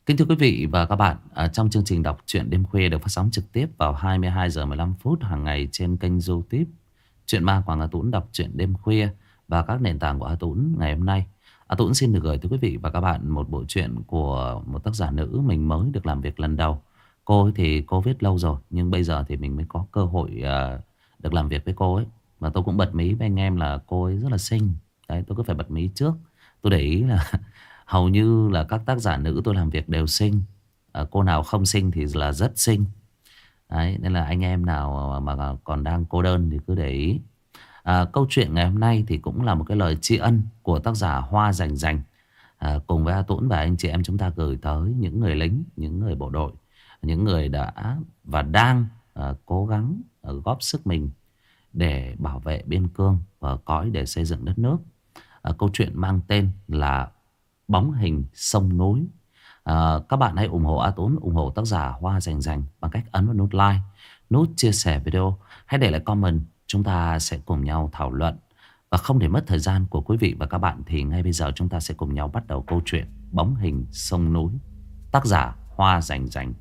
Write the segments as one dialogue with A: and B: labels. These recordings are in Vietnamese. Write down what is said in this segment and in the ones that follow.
A: Kính thưa quý vị và các bạn, trong chương trình đọc truyện đêm khuya được phát sóng trực tiếp vào 22 giờ 15 phút hàng ngày trên kênh YouTube Truyện Ma Quảng Hà Tũng đọc truyện đêm khuya và các nền tảng của Hà Tũng ngày hôm nay. Hà Tũng xin được gửi tới quý vị và các bạn một bộ truyện của một tác giả nữ mình mới được làm việc lần đầu. Cô ấy thì cô viết lâu rồi nhưng bây giờ thì mình mới có cơ hội được làm việc với cô ấy. Và tôi cũng bật mí với anh em là cô ấy rất là xinh. Đấy, tôi cứ phải bật mí trước. Tôi để ý là hầu như là các tác giả nữ tôi làm việc đều xinh. Cô nào không xinh thì là rất xinh. Đấy, nên là anh em nào mà còn đang cô đơn thì cứ để ý. Câu chuyện ngày hôm nay thì cũng là một cái lời tri ân của tác giả Hoa Rành Rành. Cùng với A Tuấn và anh chị em chúng ta gửi tới những người lính, những người bộ đội, những người đã và đang cố gắng góp sức mình để bảo vệ biên cương và cõi để xây dựng đất nước. Câu chuyện mang tên là Bóng hình sông núi. Các bạn hãy ủng hộ A Tốn, ủng hộ tác giả Hoa Rành Rành bằng cách ấn vào nút like, nút chia sẻ video. Hãy để lại comment, chúng ta sẽ cùng nhau thảo luận. Và không để mất thời gian của quý vị và các bạn thì ngay bây giờ chúng ta sẽ cùng nhau bắt đầu câu chuyện Bóng hình sông núi. Tác giả Hoa Rành Rành.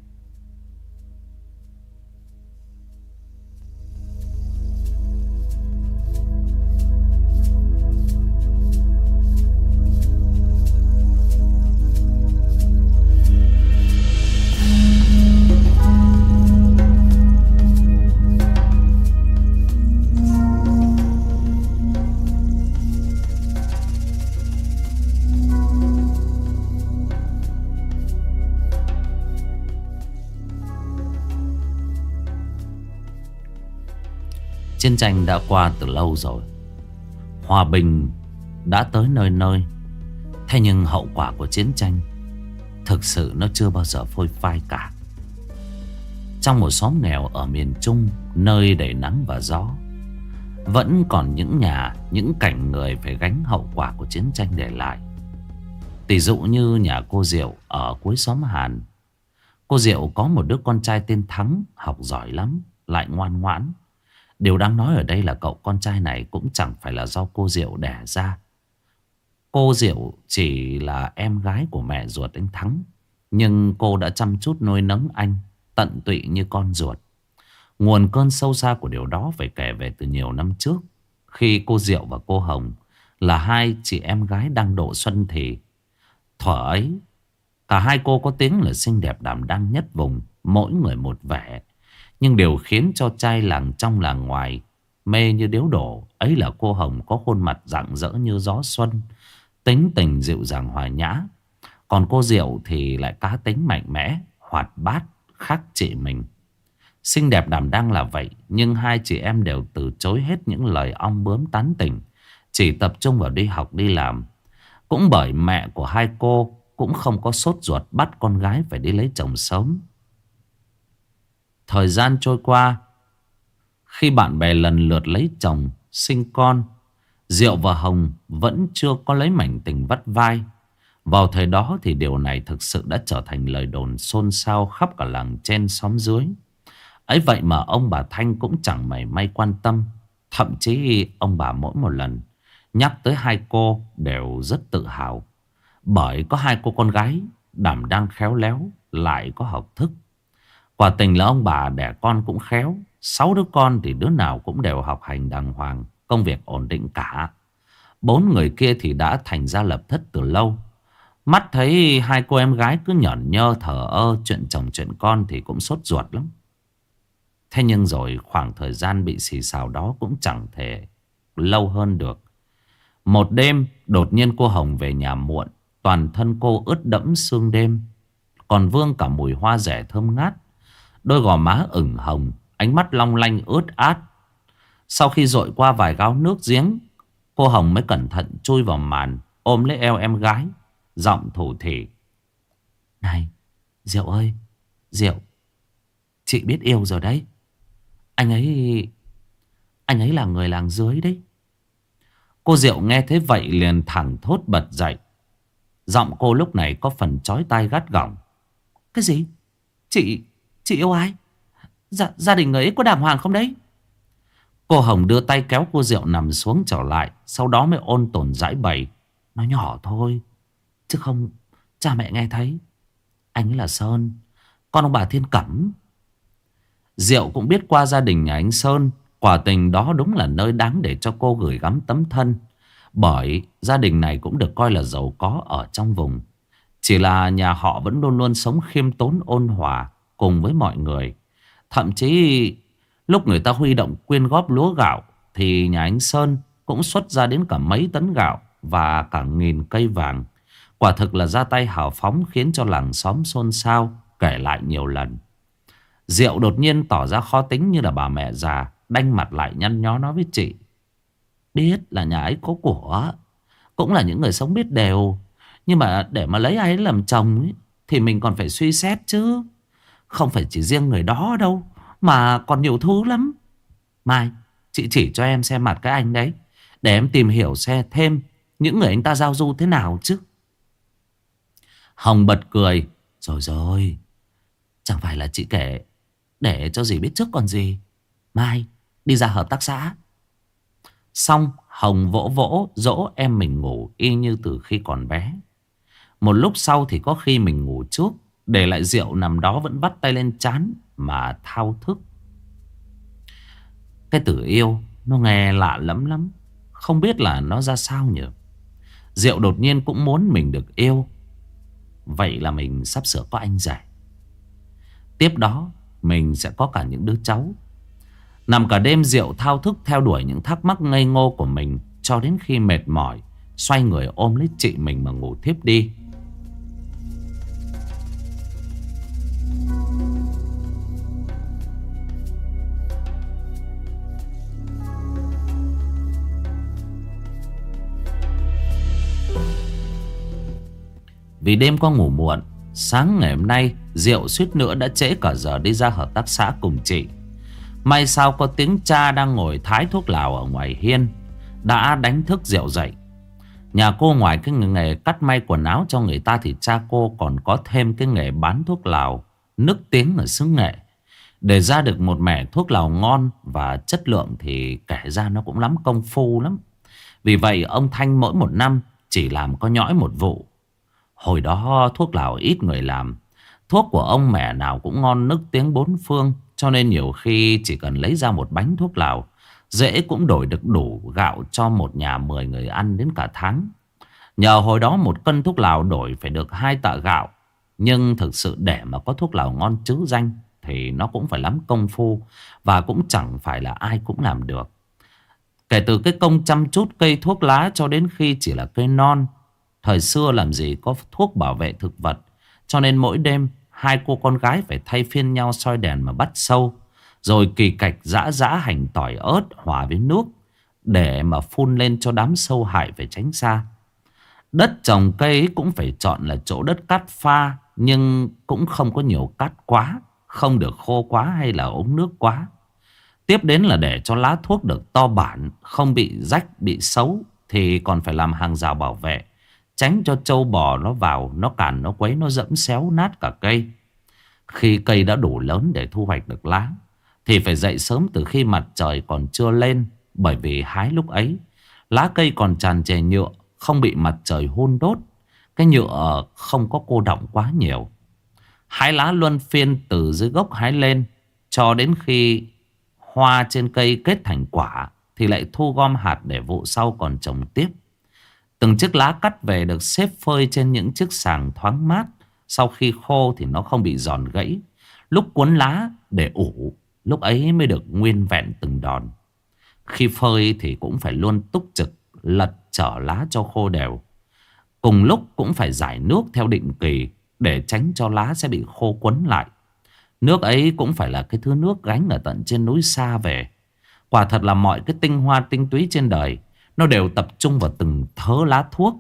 A: Chiến tranh đã qua từ lâu rồi, hòa bình đã tới nơi nơi. Thế nhưng hậu quả của chiến tranh thực sự nó chưa bao giờ phôi phai cả. Trong một xóm nghèo ở miền Trung, nơi đầy nắng và gió, vẫn còn những nhà, những cảnh người phải gánh hậu quả của chiến tranh để lại. Tỷ dụ như nhà cô Diệu ở cuối xóm Hàn. Cô Diệu có một đứa con trai tên Thắng, học giỏi lắm, lại ngoan ngoãn. Điều đáng nói ở đây là cậu con trai này cũng chẳng phải là do cô Diệu đẻ ra. Cô Diệu chỉ là em gái của mẹ ruột anh Thắng, nhưng cô đã chăm chút nuôi nấng anh tận tụy như con ruột. Nguồn cơn sâu xa của điều đó phải kể về từ nhiều năm trước, khi cô Diệu và cô Hồng là hai chị em gái đang độ xuân thì. Thuở ấy, cả hai cô có tiếng là xinh đẹp đảm đang nhất vùng, mỗi người một vẻ. Nhưng điều khiến cho trai làng trong làng ngoài mê như điếu đổ ấy là cô Hồng có khuôn mặt rạng rỡ như gió xuân, tính tình dịu dàng hòa nhã. Còn cô Diệu thì lại cá tính mạnh mẽ, hoạt bát, khác chị mình. Xinh đẹp đảm đang là vậy, nhưng hai chị em đều từ chối hết những lời ong bướm tán tỉnh, chỉ tập trung vào đi học đi làm. Cũng bởi mẹ của hai cô cũng không có sốt ruột bắt con gái phải đi lấy chồng sớm. Thời gian trôi qua, khi bạn bè lần lượt lấy chồng, sinh con, Diệu và Hồng vẫn chưa có lấy mảnh tình vắt vai. Vào thời đó thì điều này thực sự đã trở thành lời đồn xôn xao khắp cả làng trên xóm dưới. Ấy vậy mà ông bà Thanh cũng chẳng mảy may quan tâm. Thậm chí ông bà mỗi một lần nhắc tới hai cô đều rất tự hào, bởi có hai cô con gái đảm đang khéo léo, lại có học thức. Quả tình là ông bà đẻ con cũng khéo. 6 đứa con thì đứa nào cũng đều học hành đàng hoàng, công việc ổn định cả. 4 người kia thì đã thành ra lập thất từ lâu. Mắt thấy hai cô em gái cứ nhởn nhơ thờ ơ chuyện chồng chuyện con thì cũng sốt ruột lắm. Thế nhưng rồi khoảng thời gian bị xì xào đó cũng chẳng thể lâu hơn được. Một đêm đột nhiên cô Hồng về nhà muộn, toàn thân cô ướt đẫm sương đêm, còn vương cả mùi hoa rẻ thơm ngát. Đôi gò má ửng hồng, ánh mắt long lanh ướt át. Sau khi dội qua vài gáo nước giếng, cô Hồng mới cẩn thận chui vào màn, ôm lấy eo em gái, giọng thủ thỉ: "Này Diệu ơi, Diệu, chị biết yêu rồi đấy. Anh ấy là người làng dưới đấy." Cô Diệu nghe thế vậy liền thẳng thốt bật dậy. Giọng cô lúc này có phần chói tai gắt gỏng: "Cái gì? Chị yêu ai? Gia đình người ấy có đàng hoàng không đấy?" Cô Hồng đưa tay kéo cô Diệu nằm xuống trở lại, sau đó mới ôn tồn giãi bày: "Nó nhỏ thôi, chứ không cha mẹ nghe thấy Anh ấy là Sơn, con ông bà Thiên Cẩm. Diệu cũng biết qua gia đình nhà anh Sơn, quả tình đó đúng là nơi đáng để cho cô gửi gắm tấm thân. Bởi gia đình này cũng được coi là giàu có ở trong vùng. Chỉ là nhà họ vẫn luôn luôn sống khiêm tốn ôn hòa cùng với mọi người. Thậm chí lúc người ta huy động quyên góp lúa gạo thì nhà anh Sơn cũng xuất ra đến cả mấy tấn gạo và cả 1000 cây vàng. Quả thực là ra tay hào phóng khiến cho làng xóm xôn xao, kể lại nhiều lần. Diệu đột nhiên tỏ ra khó tính như là bà mẹ già, đanh mặt lại nhăn nhó nói với chị. Biết là nhà ấy có của, cũng là những người sống biết đều, nhưng mà để mà lấy ai ấy làm chồng ấy, thì mình còn phải suy xét chứ. Không phải chỉ riêng người đó đâu, mà còn nhiều thứ lắm. Mai, chị chỉ cho em xem mặt cái anh đấy, để em tìm hiểu xem thêm những người anh ta giao du thế nào chứ. Hồng bật cười. Rồi rồi, chẳng phải là chị kể để cho dì biết trước còn gì. Mai, đi ra hợp tác xã. Xong Hồng vỗ vỗ dỗ em mình ngủ y như từ khi còn bé. Một lúc sau thì có khi mình ngủ trước, để lại Diệu nằm đó vẫn vắt tay lên trán mà thao thức. Cái từ yêu nó nghe lạ lắm lắm, không biết là nó ra sao nhỉ. Diệu đột nhiên cũng muốn mình được yêu. Vậy là mình sắp sửa có anh rể. Tiếp đó mình sẽ có cả những đứa cháu. Nằm cả đêm Diệu thao thức theo đuổi những thắc mắc ngây ngô của mình, cho đến khi mệt mỏi xoay người ôm lấy chị mình mà ngủ thiếp đi. Vì đêm qua ngủ muộn, sáng ngày hôm nay Diệu suýt nữa đã trễ cả giờ đi ra hợp tác xã cùng chị. May sao có tiếng cha đang ngồi thái thuốc lào ở ngoài hiên đã đánh thức Diệu dậy. Nhà cô ngoài cái nghề cắt may quần áo cho người ta thì cha cô còn có thêm cái nghề bán thuốc lào nức tiếng ở xứ Nghệ. Để ra được một mẻ thuốc lào ngon và chất lượng thì kể ra nó cũng lắm công phu lắm. Vì vậy ông Thanh mỗi một năm chỉ làm có nhõi một vụ. Hồi đó thuốc lào ít người làm, thuốc của ông mẻ nào cũng ngon nức tiếng bốn phương, cho nên nhiều khi chỉ cần lấy ra một bánh thuốc lào, dễ cũng đổi được đủ gạo cho một nhà 10 người ăn đến cả tháng. Nhờ hồi đó một cân thuốc lào đổi phải được 2 tạ gạo. Nhưng thực sự để mà có thuốc lào ngon trứ danh thì nó cũng phải lắm công phu, và cũng chẳng phải là ai cũng làm được. Kể từ cái công chăm chút cây thuốc lá cho đến khi chỉ là cây non. Thời xưa làm gì có thuốc bảo vệ thực vật, cho nên mỗi đêm hai cô con gái phải thay phiên nhau soi đèn mà bắt sâu, rồi kỳ cạch giã giã hành tỏi ớt hòa với nước để mà phun lên cho đám sâu hại phải tránh xa. Đất trồng cây cũng phải chọn là chỗ đất cát pha, nhưng cũng không có nhiều cát quá, không được khô quá hay là ống nước quá. Tiếp đến là để cho lá thuốc được to bản, không bị rách bị xấu, thì còn phải làm hàng rào bảo vệ, tránh cho trâu bò nó vào, nó càn, nó quấy, nó dẫm xéo nát cả cây. Khi cây đã đủ lớn để thu hoạch được lá thì phải dậy sớm từ khi mặt trời còn chưa lên. Bởi vì hái lúc ấy lá cây còn tràn trề nhựa, không bị mặt trời hun đốt. Cái nhựa không có cô đọng quá nhiều. Hái lá luân phiên từ dưới gốc hái lên, cho đến khi hoa trên cây kết thành quả thì lại thu gom hạt để vụ sau còn trồng tiếp. Từng chiếc lá cắt về được xếp phơi trên những chiếc sàng thoáng mát. Sau khi khô thì nó không bị giòn gãy. Lúc cuốn lá để ủ, lúc ấy mới được nguyên vẹn từng đòn. Khi phơi thì cũng phải luôn túc trực lật trở lá cho khô đều. Cùng lúc cũng phải rải nước theo định kỳ, để tránh cho lá sẽ bị khô quấn lại. Nước ấy cũng phải là cái thứ nước gánh ở tận trên núi xa về. Quả thật là mọi cái tinh hoa tinh túy trên đời nó đều tập trung vào từng thớ lá thuốc.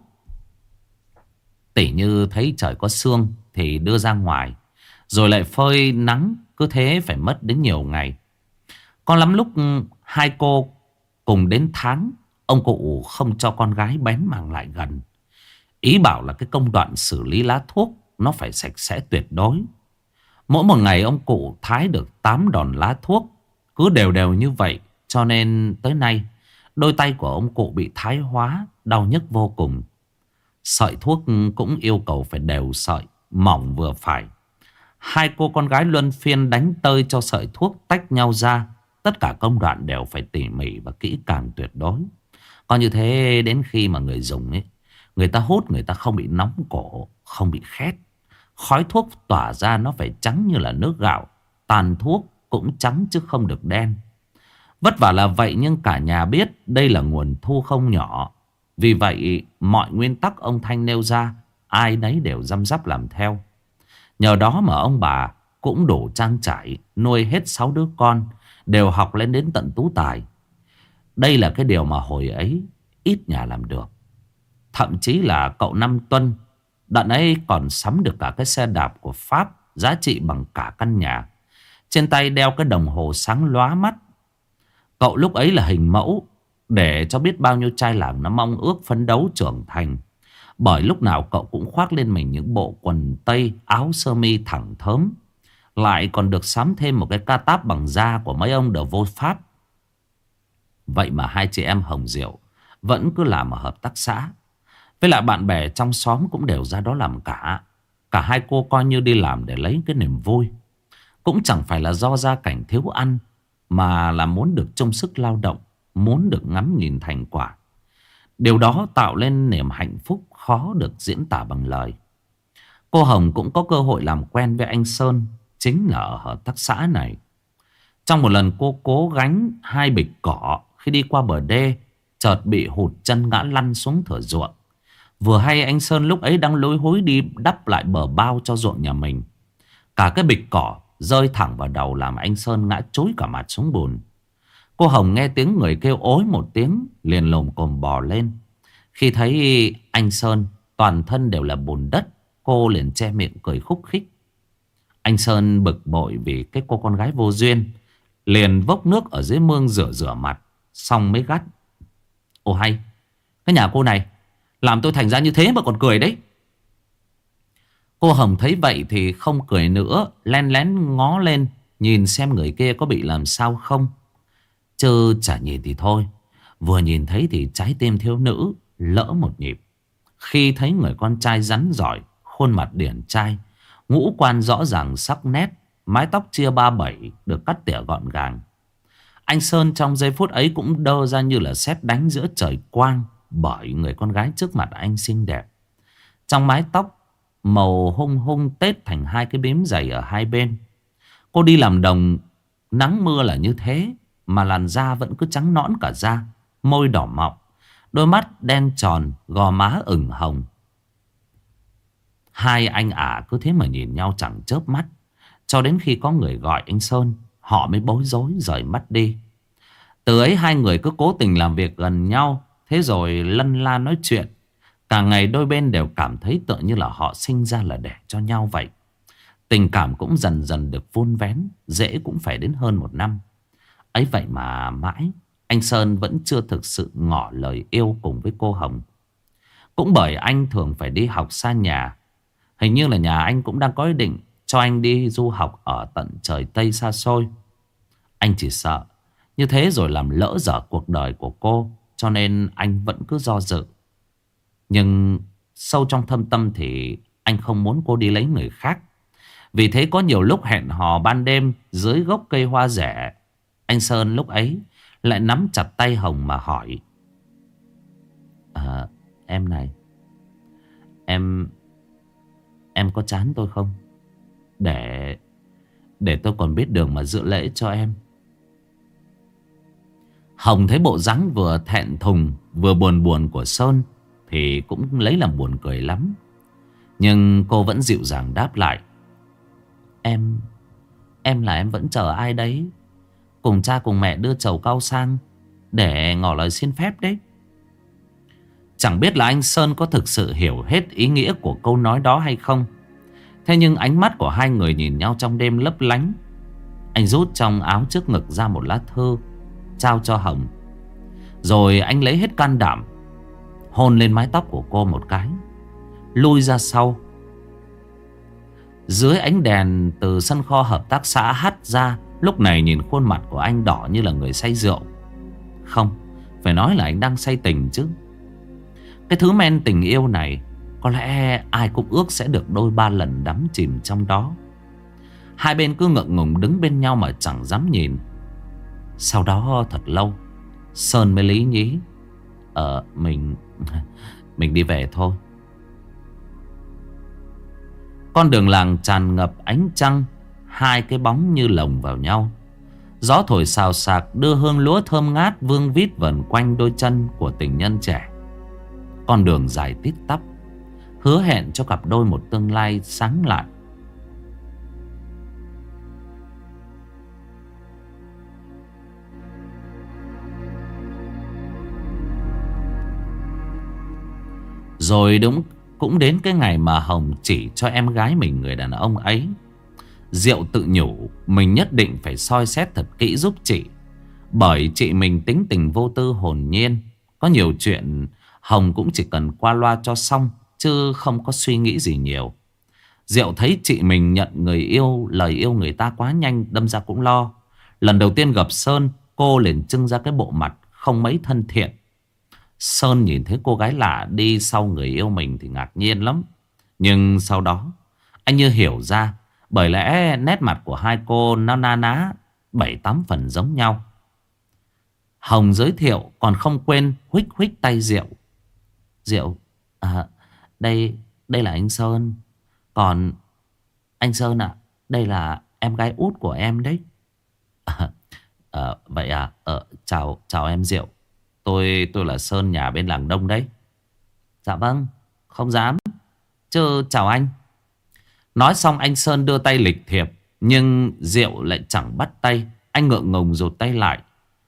A: Tỉ như thấy trời có sương thì đưa ra ngoài, rồi lại phơi nắng, cứ thế phải mất đến nhiều ngày. Có lắm lúc hai cô cùng đến tháng, ông cụ không cho con gái bén mảng lại gần. Ý bảo là cái công đoạn xử lý lá thuốc nó phải sạch sẽ tuyệt đối. Mỗi một ngày ông cụ thái được 8 đòn lá thuốc, cứ đều đều như vậy. Cho nên tới nay đôi tay của ông cụ bị thái hóa, đau nhức vô cùng. Sợi thuốc cũng yêu cầu phải đều sợi, mỏng vừa phải. Hai cô con gái luân phiên đánh tơi cho sợi thuốc tách nhau ra. Tất cả công đoạn đều phải tỉ mỉ và kỹ càng tuyệt đối. Có như thế đến khi mà người dùng ấy, người ta hút người ta không bị nóng cổ, không bị khét. Khói thuốc tỏa ra nó phải trắng như là nước gạo. Tàn thuốc cũng trắng chứ không được đen. Vất vả là vậy nhưng cả nhà biết đây là nguồn thu không nhỏ. Vì vậy mọi nguyên tắc ông Thanh nêu ra ai nấy đều răm rắp làm theo. Nhờ đó mà ông bà cũng đủ trang trải nuôi hết 6 đứa con, đều học lên đến tận tú tài. Đây là cái điều mà hồi ấy ít nhà làm được. Thậm chí là cậu Năm Tuân đợt ấy còn sắm được cả cái xe đạp của Pháp giá trị bằng cả căn nhà. Trên tay đeo cái đồng hồ sáng lóa mắt. Cậu lúc ấy là hình mẫu để cho biết bao nhiêu trai làng nó mong ước phấn đấu trưởng thành. Bởi lúc nào cậu cũng khoác lên mình những bộ quần tây, áo sơ mi thẳng thớm. Lại còn được sắm thêm một cái ca táp bằng da của mấy ông De Vô Pháp. Vậy mà hai chị em Hồng Diệu vẫn cứ làm ở hợp tác xã. Với lại bạn bè trong xóm cũng đều ra đó làm cả. Cả hai cô coi như đi làm để lấy cái niềm vui. Cũng chẳng phải là do gia cảnh thiếu ăn, mà là muốn được chung sức lao động, muốn được ngắm nhìn thành quả. Điều đó tạo lên niềm hạnh phúc khó được diễn tả bằng lời. Cô Hồng cũng có cơ hội làm quen với anh Sơn, chính là ở hợp tác xã này. Trong một lần cô cố gánh 2 bịch cỏ khi đi qua bờ đê, chợt bị hụt chân ngã lăn xuống thửa ruộng. Vừa hay anh Sơn lúc ấy đang lối hối đi đắp lại bờ bao cho ruộng nhà mình. Cả cái bịch cỏ rơi thẳng vào đầu làm anh Sơn ngã trối cả mặt xuống bùn. Cô Hồng nghe tiếng người kêu ối một tiếng, liền lồm cồm bò lên. Khi thấy anh Sơn toàn thân đều là bùn đất, cô liền che miệng cười khúc khích. Anh Sơn bực bội vì cái cô con gái vô duyên, liền vốc nước ở dưới mương rửa mặt, xong mới gắt: "Ồ hay, cái nhà cô này làm tôi thành ra như thế mà còn cười đấy." Cô Hồng thấy vậy thì không cười nữa, len lén ngó lên nhìn xem người kia có bị làm sao không. Chứ chả nhìn thì thôi, vừa nhìn thấy thì trái tim thiếu nữ lỡ một nhịp. Khi thấy người con trai rắn giỏi, khuôn mặt điển trai, ngũ quan rõ ràng sắc nét, mái tóc chia 3/7 được cắt tỉa gọn gàng. Anh Sơn trong giây phút ấy cũng đơ ra như là sét đánh giữa trời quang, bởi người con gái trước mặt anh xinh đẹp. Trong mái tóc màu hung hung tết thành 2 cái bím dày ở hai bên. Cô đi làm đồng, nắng mưa là như thế mà làn da vẫn cứ trắng nõn cả da, môi đỏ mọng, đôi mắt đen tròn, gò má ửng hồng. Hai anh ả cứ thế mà nhìn nhau chẳng chớp mắt, cho đến khi có người gọi anh Sơn, họ mới bối rối rời mắt đi. Từ ấy hai người cứ cố tình làm việc gần nhau, thế rồi lân la nói chuyện. Cả ngày đôi bên đều cảm thấy tựa như là họ sinh ra là để cho nhau vậy. Tình cảm cũng dần dần được vun vén, dễ cũng phải đến hơn 1 năm. Ấy vậy mà mãi anh Sơn vẫn chưa thực sự ngỏ lời yêu cùng với cô Hồng. Cũng bởi anh thường phải đi học xa nhà. Hình như là nhà anh cũng đang có ý định cho anh đi du học ở tận trời Tây xa xôi. Anh chỉ sợ như thế rồi làm lỡ dở cuộc đời của cô, cho nên anh vẫn cứ do dự. Nhưng sâu trong thâm tâm thì anh không muốn cô đi lấy người khác. Vì thế có nhiều lúc hẹn hò ban đêm dưới gốc cây hoa rẻ, anh Sơn lúc ấy lại nắm chặt tay Hồng mà hỏi: Em này, em có chán tôi không? Để tôi còn biết đường mà dự lễ cho em." Hồng thấy bộ dáng vừa thẹn thùng vừa buồn buồn của Sơn thì cũng lấy làm buồn cười lắm. Nhưng cô vẫn dịu dàng đáp lại: Em là em vẫn chờ ai đấy, cùng cha cùng mẹ đưa trầu cau sang để ngỏ lời xin phép đấy. Chẳng biết là anh Sơn có thực sự hiểu hết ý nghĩa của câu nói đó hay không. Thế nhưng ánh mắt của hai người nhìn nhau trong đêm lấp lánh. Anh rút trong áo trước ngực ra một lá thư, trao cho Hồng. Rồi anh lấy hết can đảm hôn lên mái tóc của cô một cái, lui ra sau. Dưới ánh đèn từ sân kho hợp tác xã hắt ra, lúc này nhìn khuôn mặt của anh đỏ như là người say rượu. Không, phải nói là anh đang say tình chứ. Cái thứ men tình yêu này Có lẽ ai cũng ước sẽ được đôi ba lần đắm chìm trong đó. Hai bên cứ ngượng ngùng đứng bên nhau mà chẳng dám nhìn. Sau đó thật lâu Sơn mới lý nhí: Mình mình đi về thôi. Con đường làng tràn ngập ánh trăng, hai cái bóng như lồng vào nhau. Gió thổi xào xạc đưa hương lúa thơm ngát vương vít vần quanh đôi chân của tình nhân trẻ. Con đường dài tít tắp, hứa hẹn cho cặp đôi một tương lai sáng lạn. Rồi cũng đến cái ngày mà Hồng chỉ cho em gái mình người đàn ông ấy. Diệu tự nhủ mình nhất định phải soi xét thật kỹ giúp chị, bởi chị mình tính tình vô tư hồn nhiên. Có nhiều chuyện Hồng cũng chỉ cần qua loa cho xong, chứ không có suy nghĩ gì nhiều. Diệu thấy chị mình nhận người yêu, lời yêu người ta quá nhanh, đâm ra cũng lo. Lần đầu tiên gặp Sơn, cô liền trưng ra cái bộ mặt không mấy thân thiện. Sơn nhìn thấy cô gái lạ đi sau người yêu mình thì ngạc nhiên lắm. Nhưng sau đó anh như hiểu ra, bởi lẽ nét mặt của hai cô nó na ná 7-8 phần giống nhau. Hồng giới thiệu còn không quên huých huých tay Diệu. Diệu, đây là anh Sơn. Còn anh Sơn ạ, đây là em gái út của em đấy. Vậy à, chào em Diệu. Tôi là Sơn, nhà bên làng Đông đấy. Dạ vâng, không dám. Chứ chào anh. Nói xong anh Sơn đưa tay lịch thiệp, nhưng Diệu lại chẳng bắt tay. Anh ngượng ngùng rụt tay lại.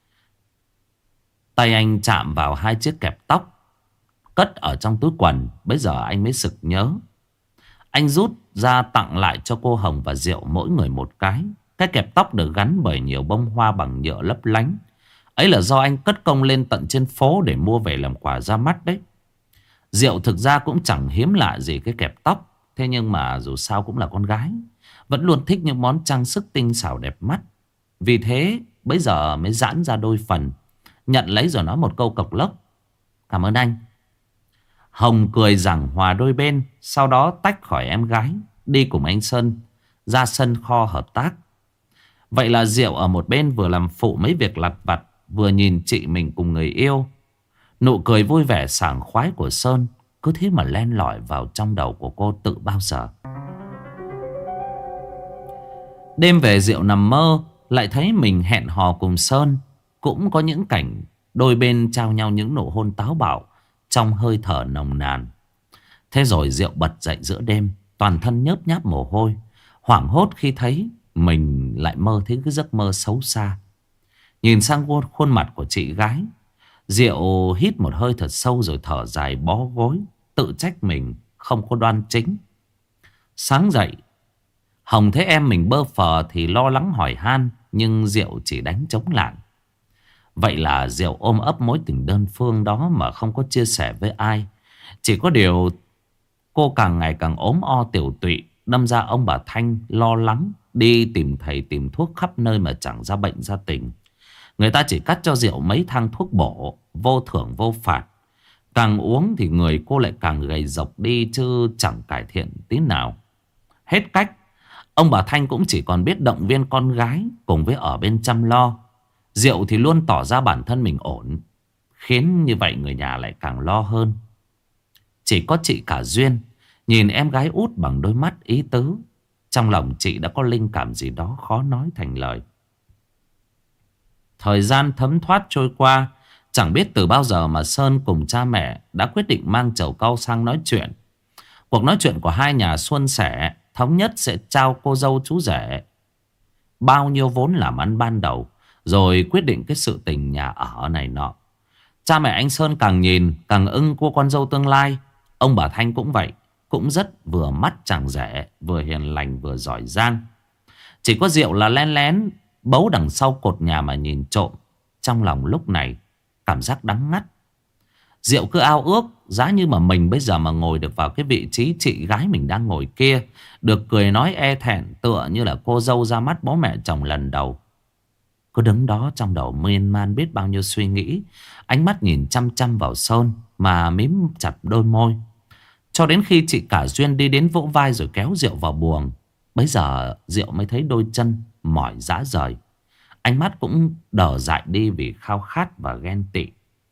A: Tay anh chạm vào hai chiếc kẹp tóc cất ở trong túi quần. Bây giờ anh mới sực nhớ. Anh rút ra tặng lại cho cô Hồng và Diệu mỗi người một cái. Cái kẹp tóc được gắn bởi nhiều bông hoa bằng nhựa lấp lánh. Ấy là do anh cất công lên tận trên phố để mua về làm quà ra mắt đấy. Diệu thực ra cũng chẳng hiếm lạ gì cái kẹp tóc. Thế nhưng mà dù sao cũng là con gái, vẫn luôn thích những món trang sức tinh xảo đẹp mắt. Vì thế bây giờ mới giãn ra đôi phần, nhận lấy rồi nói một câu cộc lốc: cảm ơn anh. Hồng cười giảng hòa đôi bên, sau đó tách khỏi em gái, đi cùng anh Sơn ra sân kho hợp tác. Vậy là Diệu ở một bên vừa làm phụ mấy việc lặt vặt, vừa nhìn chị mình cùng người yêu. Nụ cười vui vẻ sảng khoái của Sơn cứ thế mà len lỏi vào trong đầu của cô tự bao giờ. Đêm về Diệu nằm mơ, lại thấy mình hẹn hò cùng Sơn. Cũng có những cảnh đôi bên trao nhau những nụ hôn táo bạo trong hơi thở nồng nàn. Thế rồi Diệu bật dậy giữa đêm, toàn thân nhớp nháp mồ hôi, hoảng hốt khi thấy mình lại mơ thấy cái giấc mơ xấu xa. Nhìn sang khuôn mặt của chị gái, Diệu hít một hơi thật sâu rồi thở dài bó gối, tự trách mình không có đoan chính. Sáng dậy, Hồng thấy em mình bơ phờ thì lo lắng hỏi han, nhưng Diệu chỉ đánh trống lảng. Vậy là Diệu ôm ấp mối tình đơn phương đó mà không có chia sẻ với ai. Chỉ có điều cô càng ngày càng ốm o tiểu tụy, đâm ra ông bà Thanh lo lắng, đi tìm thầy tìm thuốc khắp nơi mà chẳng ra bệnh ra tình. Người ta chỉ cắt cho Diệu mấy thang thuốc bổ, vô thưởng vô phạt. Càng uống thì người cô lại càng gầy rộc đi, chứ chẳng cải thiện tí nào. Hết cách, ông bà Thanh cũng chỉ còn biết động viên con gái cùng với ở bên chăm lo. Diệu thì luôn tỏ ra bản thân mình ổn, khiến như vậy người nhà lại càng lo hơn. Chỉ có chị cả Duyên nhìn em gái út bằng đôi mắt ý tứ. Trong lòng chị đã có linh cảm gì đó khó nói thành lời. Thời gian thấm thoát trôi qua, chẳng biết từ bao giờ mà Sơn cùng cha mẹ đã quyết định mang chầu cau sang nói chuyện. Cuộc nói chuyện của hai nhà suôn sẻ, thống nhất sẽ trao cô dâu chú rể bao nhiêu vốn làm ăn ban đầu, rồi quyết định cái sự tình nhà ở này nọ. Cha mẹ anh Sơn càng nhìn càng ưng cô con dâu tương lai. Ông bà Thanh cũng vậy, cũng rất vừa mắt chàng rể, vừa hiền lành vừa giỏi giang. Chỉ có Diệu là len lén bấu đằng sau cột nhà mà nhìn trộm. Trong lòng lúc này cảm giác đắng ngắt. Diệu cứ ao ước giá như mà mình bây giờ mà ngồi được vào cái vị trí chị gái mình đang ngồi kia, được cười nói e thẹn tựa như là cô dâu ra mắt bố mẹ chồng lần đầu. Cứ đứng đó trong đầu miên man biết bao nhiêu suy nghĩ, ánh mắt nhìn chăm chăm vào Sơn mà mím chặt đôi môi. Cho đến khi chị cả Duyên đi đến vỗ vai rồi kéo Diệu vào buồng. Bấy giờ Diệu mới thấy đôi chân mỏi rã rời. Ánh mắt cũng đờ dại đi vì khao khát và ghen tị.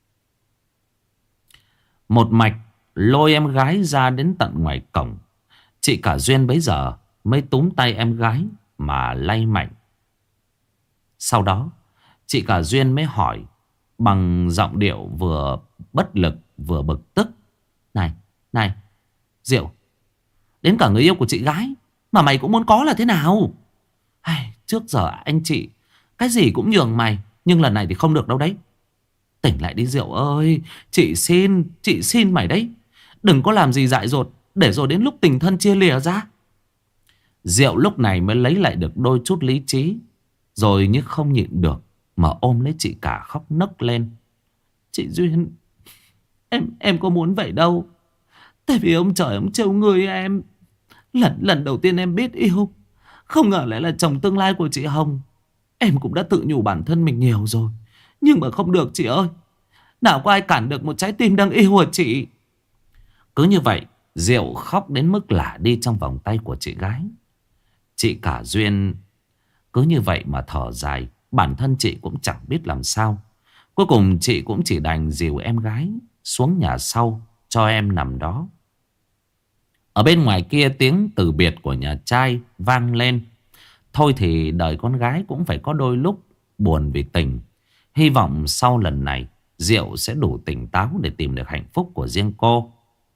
A: Một mạch lôi em gái ra đến tận ngoài cổng. Chị cả Duyên bấy giờ mới túm tay em gái mà lay mạnh. Sau đó chị cả Duyên mới hỏi bằng giọng điệu vừa bất lực vừa bực tức. Này Diệu, đến cả người yêu của chị gái mà mày cũng muốn có là thế nào? Trước giờ anh chị cái gì cũng nhường mày, nhưng lần này thì không được đâu đấy. Tỉnh lại đi Diệu ơi, chị xin mày đấy. Đừng có làm gì dại dột, để rồi đến lúc tình thân chia lìa ra. Diệu lúc này mới lấy lại được đôi chút lý trí, rồi nhưng không nhịn được mà ôm lấy chị cả khóc nấc lên. Chị Duyên, em có muốn vậy đâu. Tại vì ông trời ông trêu người em. Lần đầu tiên em biết yêu, không ngờ lại là chồng tương lai của chị Hồng. Em cũng đã tự nhủ bản thân mình nhiều rồi, nhưng mà không được chị ơi. Nào có ai cản được một trái tim đang yêu của chị. Cứ như vậy Diệu khóc đến mức lả đi trong vòng tay của chị gái. Chị cả Duyên cứ như vậy mà thở dài. Bản thân chị cũng chẳng biết làm sao. Cuối cùng chị cũng chỉ đành dìu em gái xuống nhà sau cho em nằm đó. Ở bên ngoài kia tiếng từ biệt của nhà trai vang lên. Thôi thì đời con gái cũng phải có đôi lúc buồn vì tình. Hy vọng sau lần này Diệu sẽ đủ tỉnh táo để tìm được hạnh phúc của riêng cô.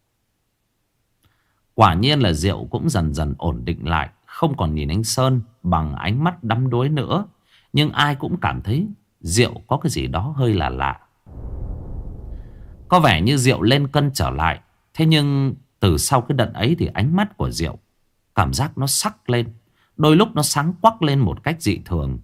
A: Quả nhiên là Diệu cũng dần dần ổn định lại, không còn nhìn anh Sơn bằng ánh mắt đắm đuối nữa. Nhưng ai cũng cảm thấy Diệu có cái gì đó hơi là lạ. Có vẻ như Diệu lên cân trở lại. Thế nhưng từ sau cái đợt ấy thì ánh mắt của Diệu cảm giác nó sắc lên. Đôi lúc nó sáng quắc lên một cách dị thường.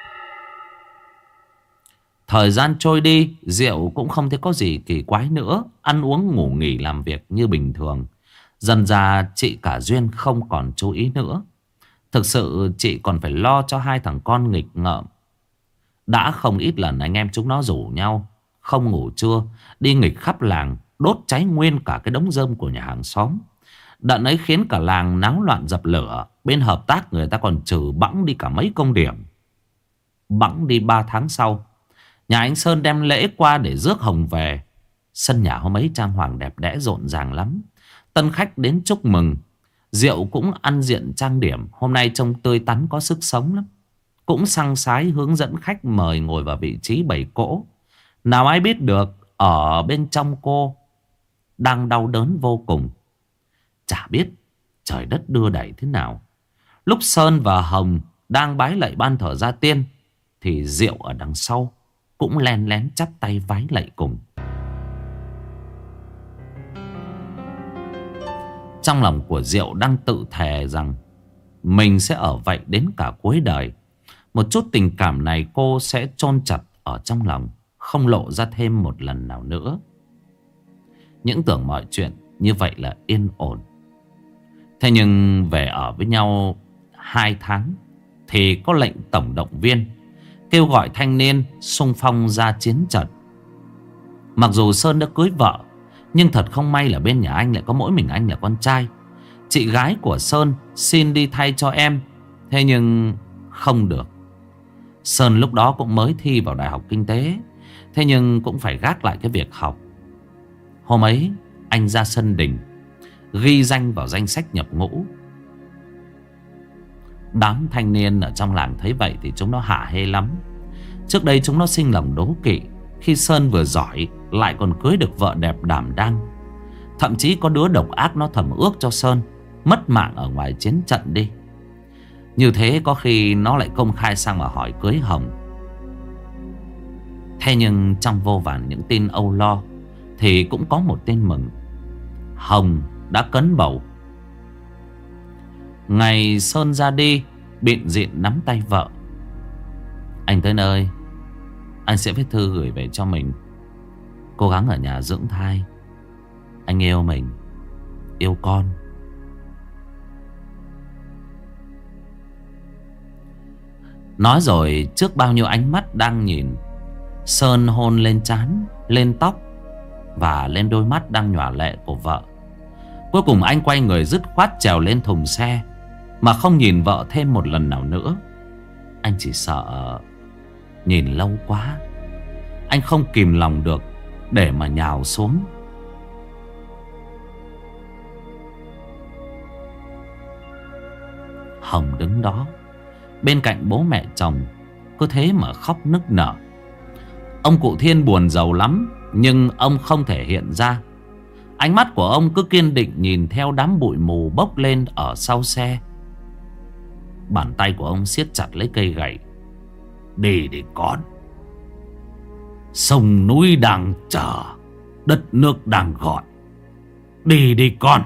A: Thời gian trôi đi, Diệu cũng không thấy có gì kỳ quái nữa. Ăn uống ngủ nghỉ làm việc như bình thường. Dần ra chị cả Duyên không còn chú ý nữa. Thực sự chị còn phải lo cho hai thằng con nghịch ngợm. Đã không ít lần anh em chúng nó rủ nhau không ngủ trưa, đi nghịch khắp làng, đốt cháy nguyên cả cái đống rơm của nhà hàng xóm. Đợt ấy khiến cả làng náo loạn dập lửa. Bên hợp tác người ta còn trừ bẵng đi cả mấy công điểm. Bẵng đi 3 tháng sau, nhà anh Sơn đem lễ qua để rước Hồng về. Sân nhà hôm ấy trang hoàng đẹp đẽ rộn ràng lắm. Tân khách đến chúc mừng. Diệu cũng ăn diện trang điểm. Hôm nay trông tươi tắn có sức sống lắm. Cũng săng sái hướng dẫn khách mời ngồi vào vị trí bày cỗ. Nào ai biết được ở bên trong cô đang đau đớn vô cùng. Chả biết trời đất đưa đẩy thế nào. Lúc Sơn và Hồng đang bái lạy ban thờ gia tiên, thì Diệu ở đằng sau cũng len lén chắp tay vái lạy cùng. Trong lòng của Diệu đang tự thề rằng mình sẽ ở vậy đến cả cuối đời. Một chút tình cảm này cô sẽ chôn chặt ở trong lòng, không lộ ra thêm một lần nào nữa. Những tưởng mọi chuyện như vậy là yên ổn. Thế nhưng về ở với nhau 2 tháng thì có lệnh tổng động viên kêu gọi thanh niên xung phong ra chiến trận. Mặc dù Sơn đã cưới vợ, nhưng thật không may là bên nhà anh lại có mỗi mình anh là con trai. Chị gái của Sơn xin đi thay cho em, thế nhưng không được. Sơn lúc đó cũng mới thi vào Đại học Kinh tế, thế nhưng cũng phải gác lại cái việc học. Hôm ấy anh ra sân đình, ghi danh vào danh sách nhập ngũ. Đám thanh niên ở trong làng thấy vậy thì chúng nó hả hê lắm. Trước đây chúng nó sinh lòng đố kỵ. Khi Sơn vừa giỏi lại còn cưới được vợ đẹp đảm đang. Thậm chí có đứa độc ác nó thầm ước cho Sơn mất mạng ở ngoài chiến trận đi. Như thế có khi nó lại công khai sang mà hỏi cưới Hồng. Thế nhưng trong vô vàn những tin âu lo thì cũng có một tin mừng. Hồng đã cấn bầu. Ngày Sơn ra đi, bịn diện nắm tay vợ. Anh tới nơi, anh sẽ viết thư gửi về cho mình. Cố gắng ở nhà dưỡng thai. Anh yêu mình, yêu con. Nói rồi trước bao nhiêu ánh mắt đang nhìn, Sơn hôn lên trán, lên tóc và lên đôi mắt đang nhòa lệ của vợ. Cuối cùng anh quay người dứt khoát trèo lên thùng xe, mà không nhìn vợ thêm một lần nào nữa. Anh chỉ sợ nhìn lâu quá, anh không kìm lòng được để mà nhào xuống. Hồng đứng đó bên cạnh bố mẹ chồng, cứ thế mà khóc nức nở. Ông cụ Thiên buồn rầu lắm, nhưng ông không thể hiện ra. Ánh mắt của ông cứ kiên định nhìn theo đám bụi mù bốc lên ở sau xe. Bàn tay của ông siết chặt lấy cây gậy. Đi đi con, sông núi đang chờ, đất nước đang gọi. Đi đi con.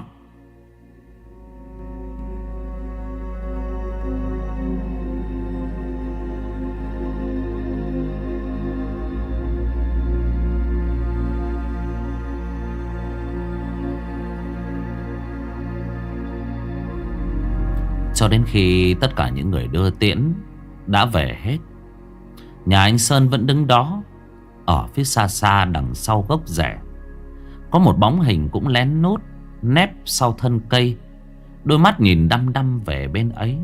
A: Cho đến khi tất cả những người đưa tiễn đã về hết, nhà anh Sơn vẫn đứng đó. Ở phía xa xa đằng sau gốc rễ, có một bóng hình cũng lén nút nép sau thân cây, đôi mắt nhìn đăm đăm về bên ấy.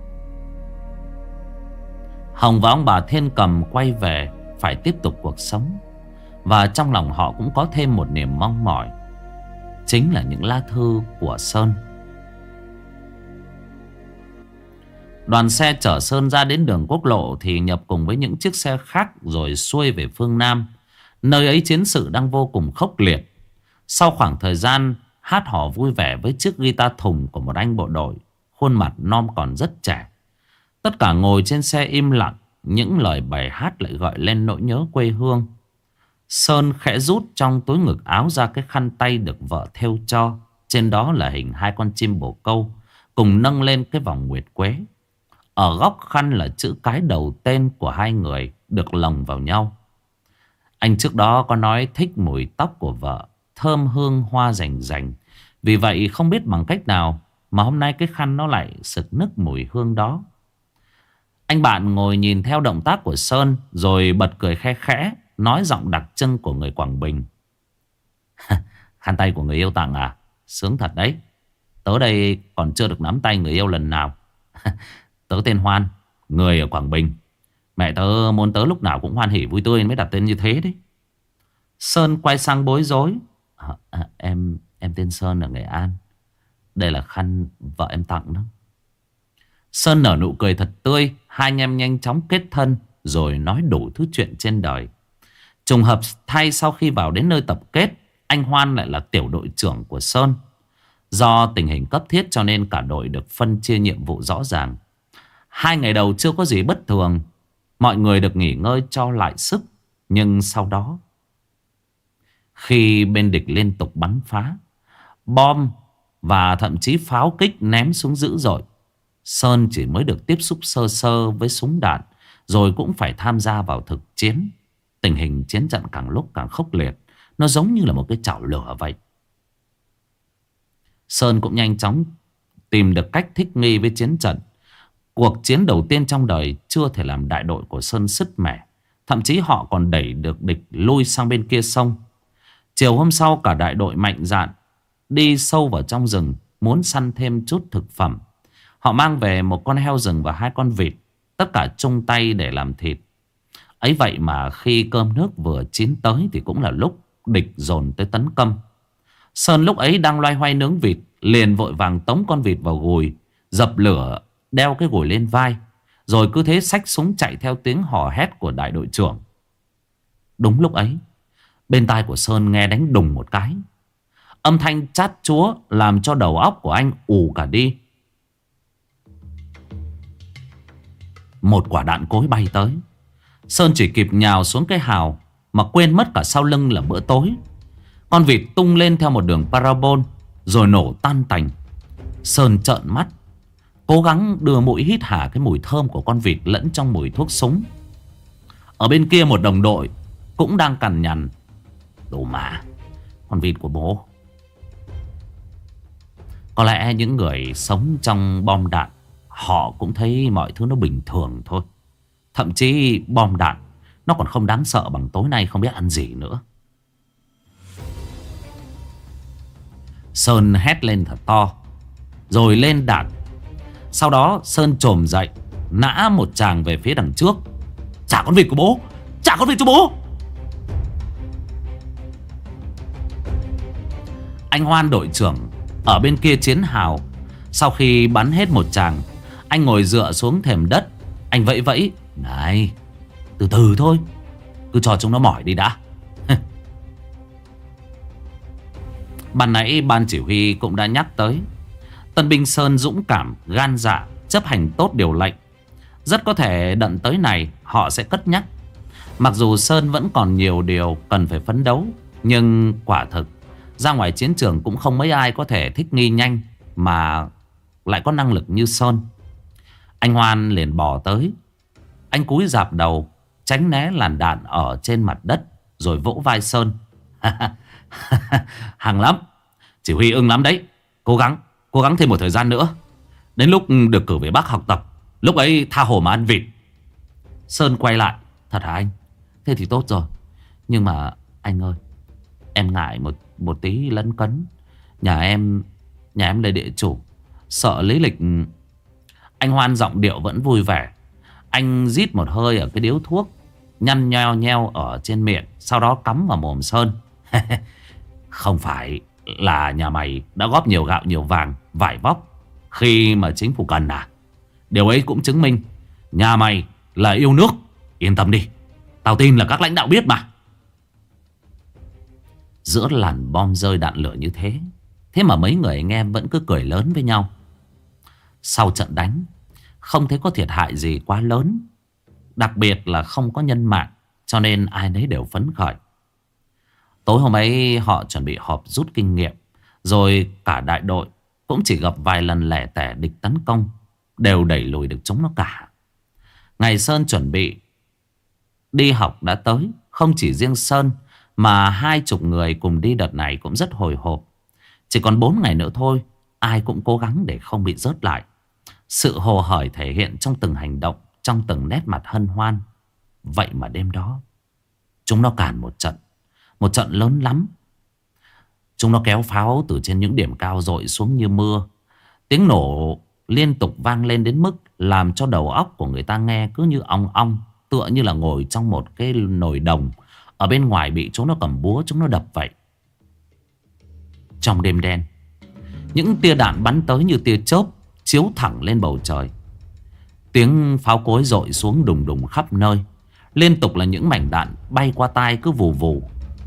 A: Hồng và ông bà Thiên Cầm quay về phải tiếp tục cuộc sống, và trong lòng họ cũng có thêm một niềm mong mỏi, chính là những lá thư của Sơn. Đoàn xe chở Sơn ra đến đường quốc lộ thì nhập cùng với những chiếc xe khác rồi xuôi về phương Nam. Nơi ấy chiến sự đang vô cùng khốc liệt. Sau khoảng thời gian hát hò vui vẻ với chiếc guitar thùng của một anh bộ đội, khuôn mặt non còn rất trẻ, tất cả ngồi trên xe im lặng. Những lời bài hát lại gợi lên nỗi nhớ quê hương. Sơn khẽ rút trong túi ngực áo ra cái khăn tay được vợ thêu cho. Trên đó là hình hai con chim bồ câu cùng nâng lên cái vòng nguyệt quế. Ở góc khăn là chữ cái đầu tên của hai người được lồng vào nhau. Anh trước đó có nói thích mùi tóc của vợ, thơm hương hoa rành rành. Vì vậy không biết bằng cách nào mà hôm nay cái khăn nó lại sực nức mùi hương đó. Anh bạn ngồi nhìn theo động tác của Sơn rồi bật cười khe khẽ, nói giọng đặc trưng của người Quảng Bình. Khăn tay của người yêu tặng à? Sướng thật đấy. Tớ đây còn chưa được nắm tay người yêu lần nào. Tớ tên Hoan, người ở Quảng Bình. Mẹ tớ muốn tớ lúc nào cũng hoan hỉ vui tươi mới đặt tên như thế đấy. Sơn quay sang bối rối. Em tên Sơn ở Nghệ An. Đây là khăn vợ em tặng đó. Sơn nở nụ cười thật tươi. Hai anh em nhanh chóng kết thân rồi nói đủ thứ chuyện trên đời. Trùng hợp thay, sau khi vào đến nơi tập kết, anh Hoan lại là tiểu đội trưởng của Sơn. Do tình hình cấp thiết cho nên cả đội được phân chia nhiệm vụ rõ ràng. 2 ngày đầu chưa có gì bất thường, mọi người được nghỉ ngơi cho lại sức. Nhưng sau đó, khi bên địch liên tục bắn phá, bom và thậm chí pháo kích ném xuống dữ dội, Sơn chỉ mới được tiếp xúc sơ sơ với súng đạn, rồi cũng phải tham gia vào thực chiến. Tình hình chiến trận càng lúc càng khốc liệt, nó giống như là một cái chảo lửa vậy. Sơn cũng nhanh chóng tìm được cách thích nghi với chiến trận. Cuộc chiến đầu tiên trong đời chưa thể làm đại đội của Sơn sứt mẻ. Thậm chí họ còn đẩy được địch lui sang bên kia sông. Chiều hôm sau cả đại đội mạnh dạn đi sâu vào trong rừng, muốn săn thêm chút thực phẩm. Họ mang về một con heo rừng và 2 con vịt, tất cả chung tay để làm thịt. Ấy vậy mà khi cơm nước vừa chín tới thì cũng là lúc địch dồn tới tấn công. Sơn lúc ấy đang loay hoay nướng vịt, liền vội vàng tống con vịt vào gùi, dập lửa, đeo cái gùi lên vai, rồi cứ thế xách súng chạy theo tiếng hò hét của đại đội trưởng. Đúng lúc ấy, bên tai của Sơn nghe đánh đùng một cái. Âm thanh chát chúa làm cho đầu óc của anh ù cả đi. Một quả đạn cối bay tới. Sơn chỉ kịp nhào xuống cái hào mà quên mất cả sau lưng là bữa tối. Con vịt tung lên theo một đường parabol rồi nổ tan tành. Sơn trợn mắt, cố gắng đưa mũi hít hả cái mùi thơm của con vịt lẫn trong mùi thuốc súng. Ở bên kia một đồng đội cũng đang cằn nhằn: đồ mà, con vịt của bố. Có lẽ những người sống trong bom đạn, họ cũng thấy mọi thứ nó bình thường thôi. Thậm chí bom đạn nó còn không đáng sợ bằng tối nay không biết ăn gì nữa. Sơn hét lên thật to rồi lên đạn. Sau đó Sơn chồm dậy, nã một tràng về phía đằng trước. Trả con vịt của bố, trả con vịt cho bố. Anh Hoan đội trưởng ở bên kia chiến hào, sau khi bắn hết một tràng, anh ngồi dựa xuống thềm đất. Anh vẫy vẫy. Này, từ từ thôi, cứ cho chúng nó mỏi đi đã. Ban nãy ban chỉ huy cũng đã nhắc tới, tân binh Sơn dũng cảm, gan dạ, chấp hành tốt điều lệnh. Rất có thể đận tới này họ sẽ cất nhắc. Mặc dù Sơn vẫn còn nhiều điều cần phải phấn đấu, nhưng quả thực ra ngoài chiến trường cũng không mấy ai có thể thích nghi nhanh mà lại có năng lực như Sơn. Anh Hoan liền bò tới. Anh cúi rạp đầu, tránh né làn đạn ở trên mặt đất, rồi vỗ vai Sơn. Hàng lắm, chỉ huy ưng lắm đấy. Cố gắng thêm một thời gian nữa. Đến lúc được cử về Bắc học tập, lúc ấy tha hồ mà ăn vịt. Sơn quay lại. Thật hả anh? Thế thì tốt rồi. Nhưng mà anh ơi, em ngại một tí lấn cấn. Nhà em là địa chủ, sợ lý lịch. Anh Hoan giọng điệu vẫn vui vẻ. Anh rít một hơi ở cái điếu thuốc, nhăn nheo nheo ở trên miệng, sau đó cắm vào mồm Sơn. Không phải là nhà mày đã góp nhiều gạo nhiều vàng vải vóc khi mà chính phủ cần à? Điều ấy cũng chứng minh nhà mày là yêu nước. Yên tâm đi, tao tin là các lãnh đạo biết mà. Giữa làn bom rơi đạn lửa như thế, thế mà mấy người anh em vẫn cứ cười lớn với nhau. Sau trận đánh, không thấy có thiệt hại gì quá lớn, đặc biệt là không có nhân mạng, cho nên ai nấy đều phấn khởi. Tối hôm ấy họ chuẩn bị họp rút kinh nghiệm, rồi cả đại đội cũng chỉ gặp vài lần lẻ tẻ địch tấn công, đều đẩy lùi được chúng nó cả. Ngày Sơn chuẩn bị đi học đã tới. Không chỉ riêng Sơn mà 20 người cùng đi đợt này cũng rất hồi hộp. Chỉ còn 4 ngày nữa thôi, ai cũng cố gắng để không bị rớt lại. Sự hồ hởi thể hiện trong từng hành động, trong từng nét mặt hân hoan. Vậy mà đêm đó chúng nó càn một trận lớn lắm. Chúng nó kéo pháo từ trên những điểm cao dội xuống như mưa. Tiếng nổ liên tục vang lên đến mức làm cho đầu óc của người ta nghe cứ như ong ong, tựa như là ngồi trong một cái nồi đồng ở bên ngoài bị chúng nó cầm búa chúng nó đập vậy. Trong đêm đen, những tia đạn bắn tới như tia chớp, chiếu thẳng lên bầu trời. Tiếng pháo cối dội xuống đùng đùng khắp nơi. Liên tục là những mảnh đạn bay qua tai cứ vù vù.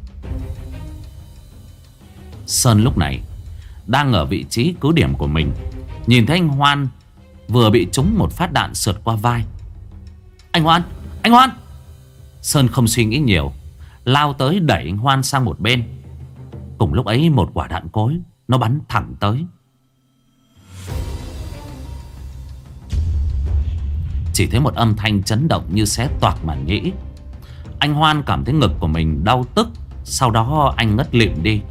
A: Sơn lúc này đang ở vị trí cứ điểm của mình, nhìn thấy anh Hoan vừa bị trúng một phát đạn sượt qua vai. Anh Hoan! Anh Hoan! Sơn không suy nghĩ nhiều, lao tới đẩy anh Hoan sang một bên. Cùng lúc ấy một quả đạn cối nó bắn thẳng tới. Chỉ thấy một âm thanh chấn động như xé toạc màng nhĩ. Anh Hoan cảm thấy ngực của mình đau tức. Sau đó anh ngất lịm đi.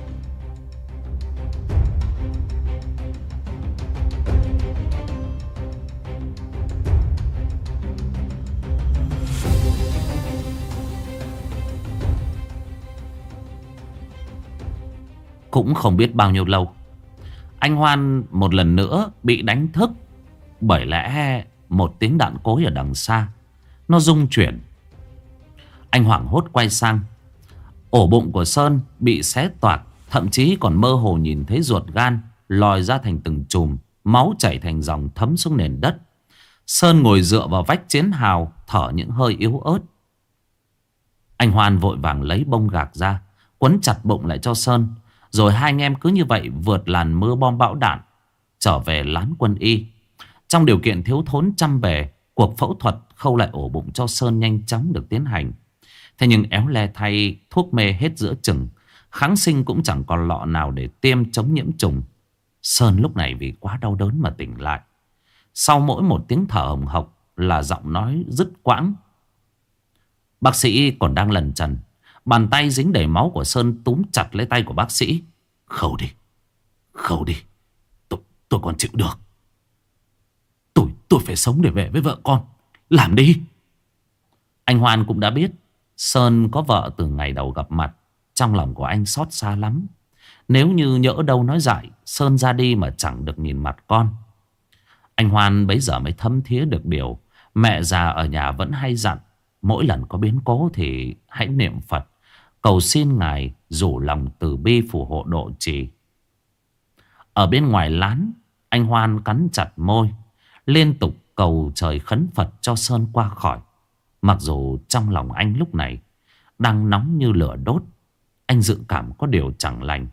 A: Cũng không biết bao nhiêu lâu, anh Hoan một lần nữa bị đánh thức. Bởi lẽ một tiếng đạn cối ở đằng xa nó rung chuyển. Anh hoảng hốt quay sang. Ổ bụng của Sơn bị xé toạc, thậm chí còn mơ hồ nhìn thấy ruột gan lòi ra thành từng chùm, máu chảy thành dòng thấm xuống nền đất. Sơn ngồi dựa vào vách chiến hào, thở những hơi yếu ớt. Anh Hoan vội vàng lấy bông gạc ra, quấn chặt bụng lại cho Sơn. Rồi hai anh em cứ như vậy vượt làn mưa bom bão đạn, trở về lán quân y. Trong điều kiện thiếu thốn trăm bề, cuộc phẫu thuật khâu lại ổ bụng cho Sơn nhanh chóng được tiến hành. Thế nhưng éo le thay, thuốc mê hết giữa chừng, kháng sinh cũng chẳng còn lọ nào để tiêm chống nhiễm trùng. Sơn lúc này vì quá đau đớn mà tỉnh lại. Sau mỗi một tiếng thở hồng hộc là giọng nói dứt quãng. Bác sĩ còn đang lần chần, bàn tay dính đầy máu của Sơn túm chặt lấy tay của bác sĩ. Khâu đi, tôi còn chịu được. Tôi phải sống để về với vợ con. Làm đi. Anh Hoan cũng đã biết Sơn có vợ từ ngày đầu gặp mặt. Trong lòng của anh xót xa lắm. Nếu như nhỡ đâu nói dại, Sơn ra đi mà chẳng được nhìn mặt con. Anh Hoan bấy giờ mới thấm thía được điều mẹ già ở nhà vẫn hay dặn. Mỗi lần có biến cố thì hãy niệm Phật, cầu xin Ngài rủ lòng từ bi phù hộ độ trì. Ở bên ngoài lán, anh Hoan cắn chặt môi, liên tục cầu trời khấn Phật cho Sơn qua khỏi. Mặc dù trong lòng anh lúc này đang nóng như lửa đốt, anh dự cảm có điều chẳng lành.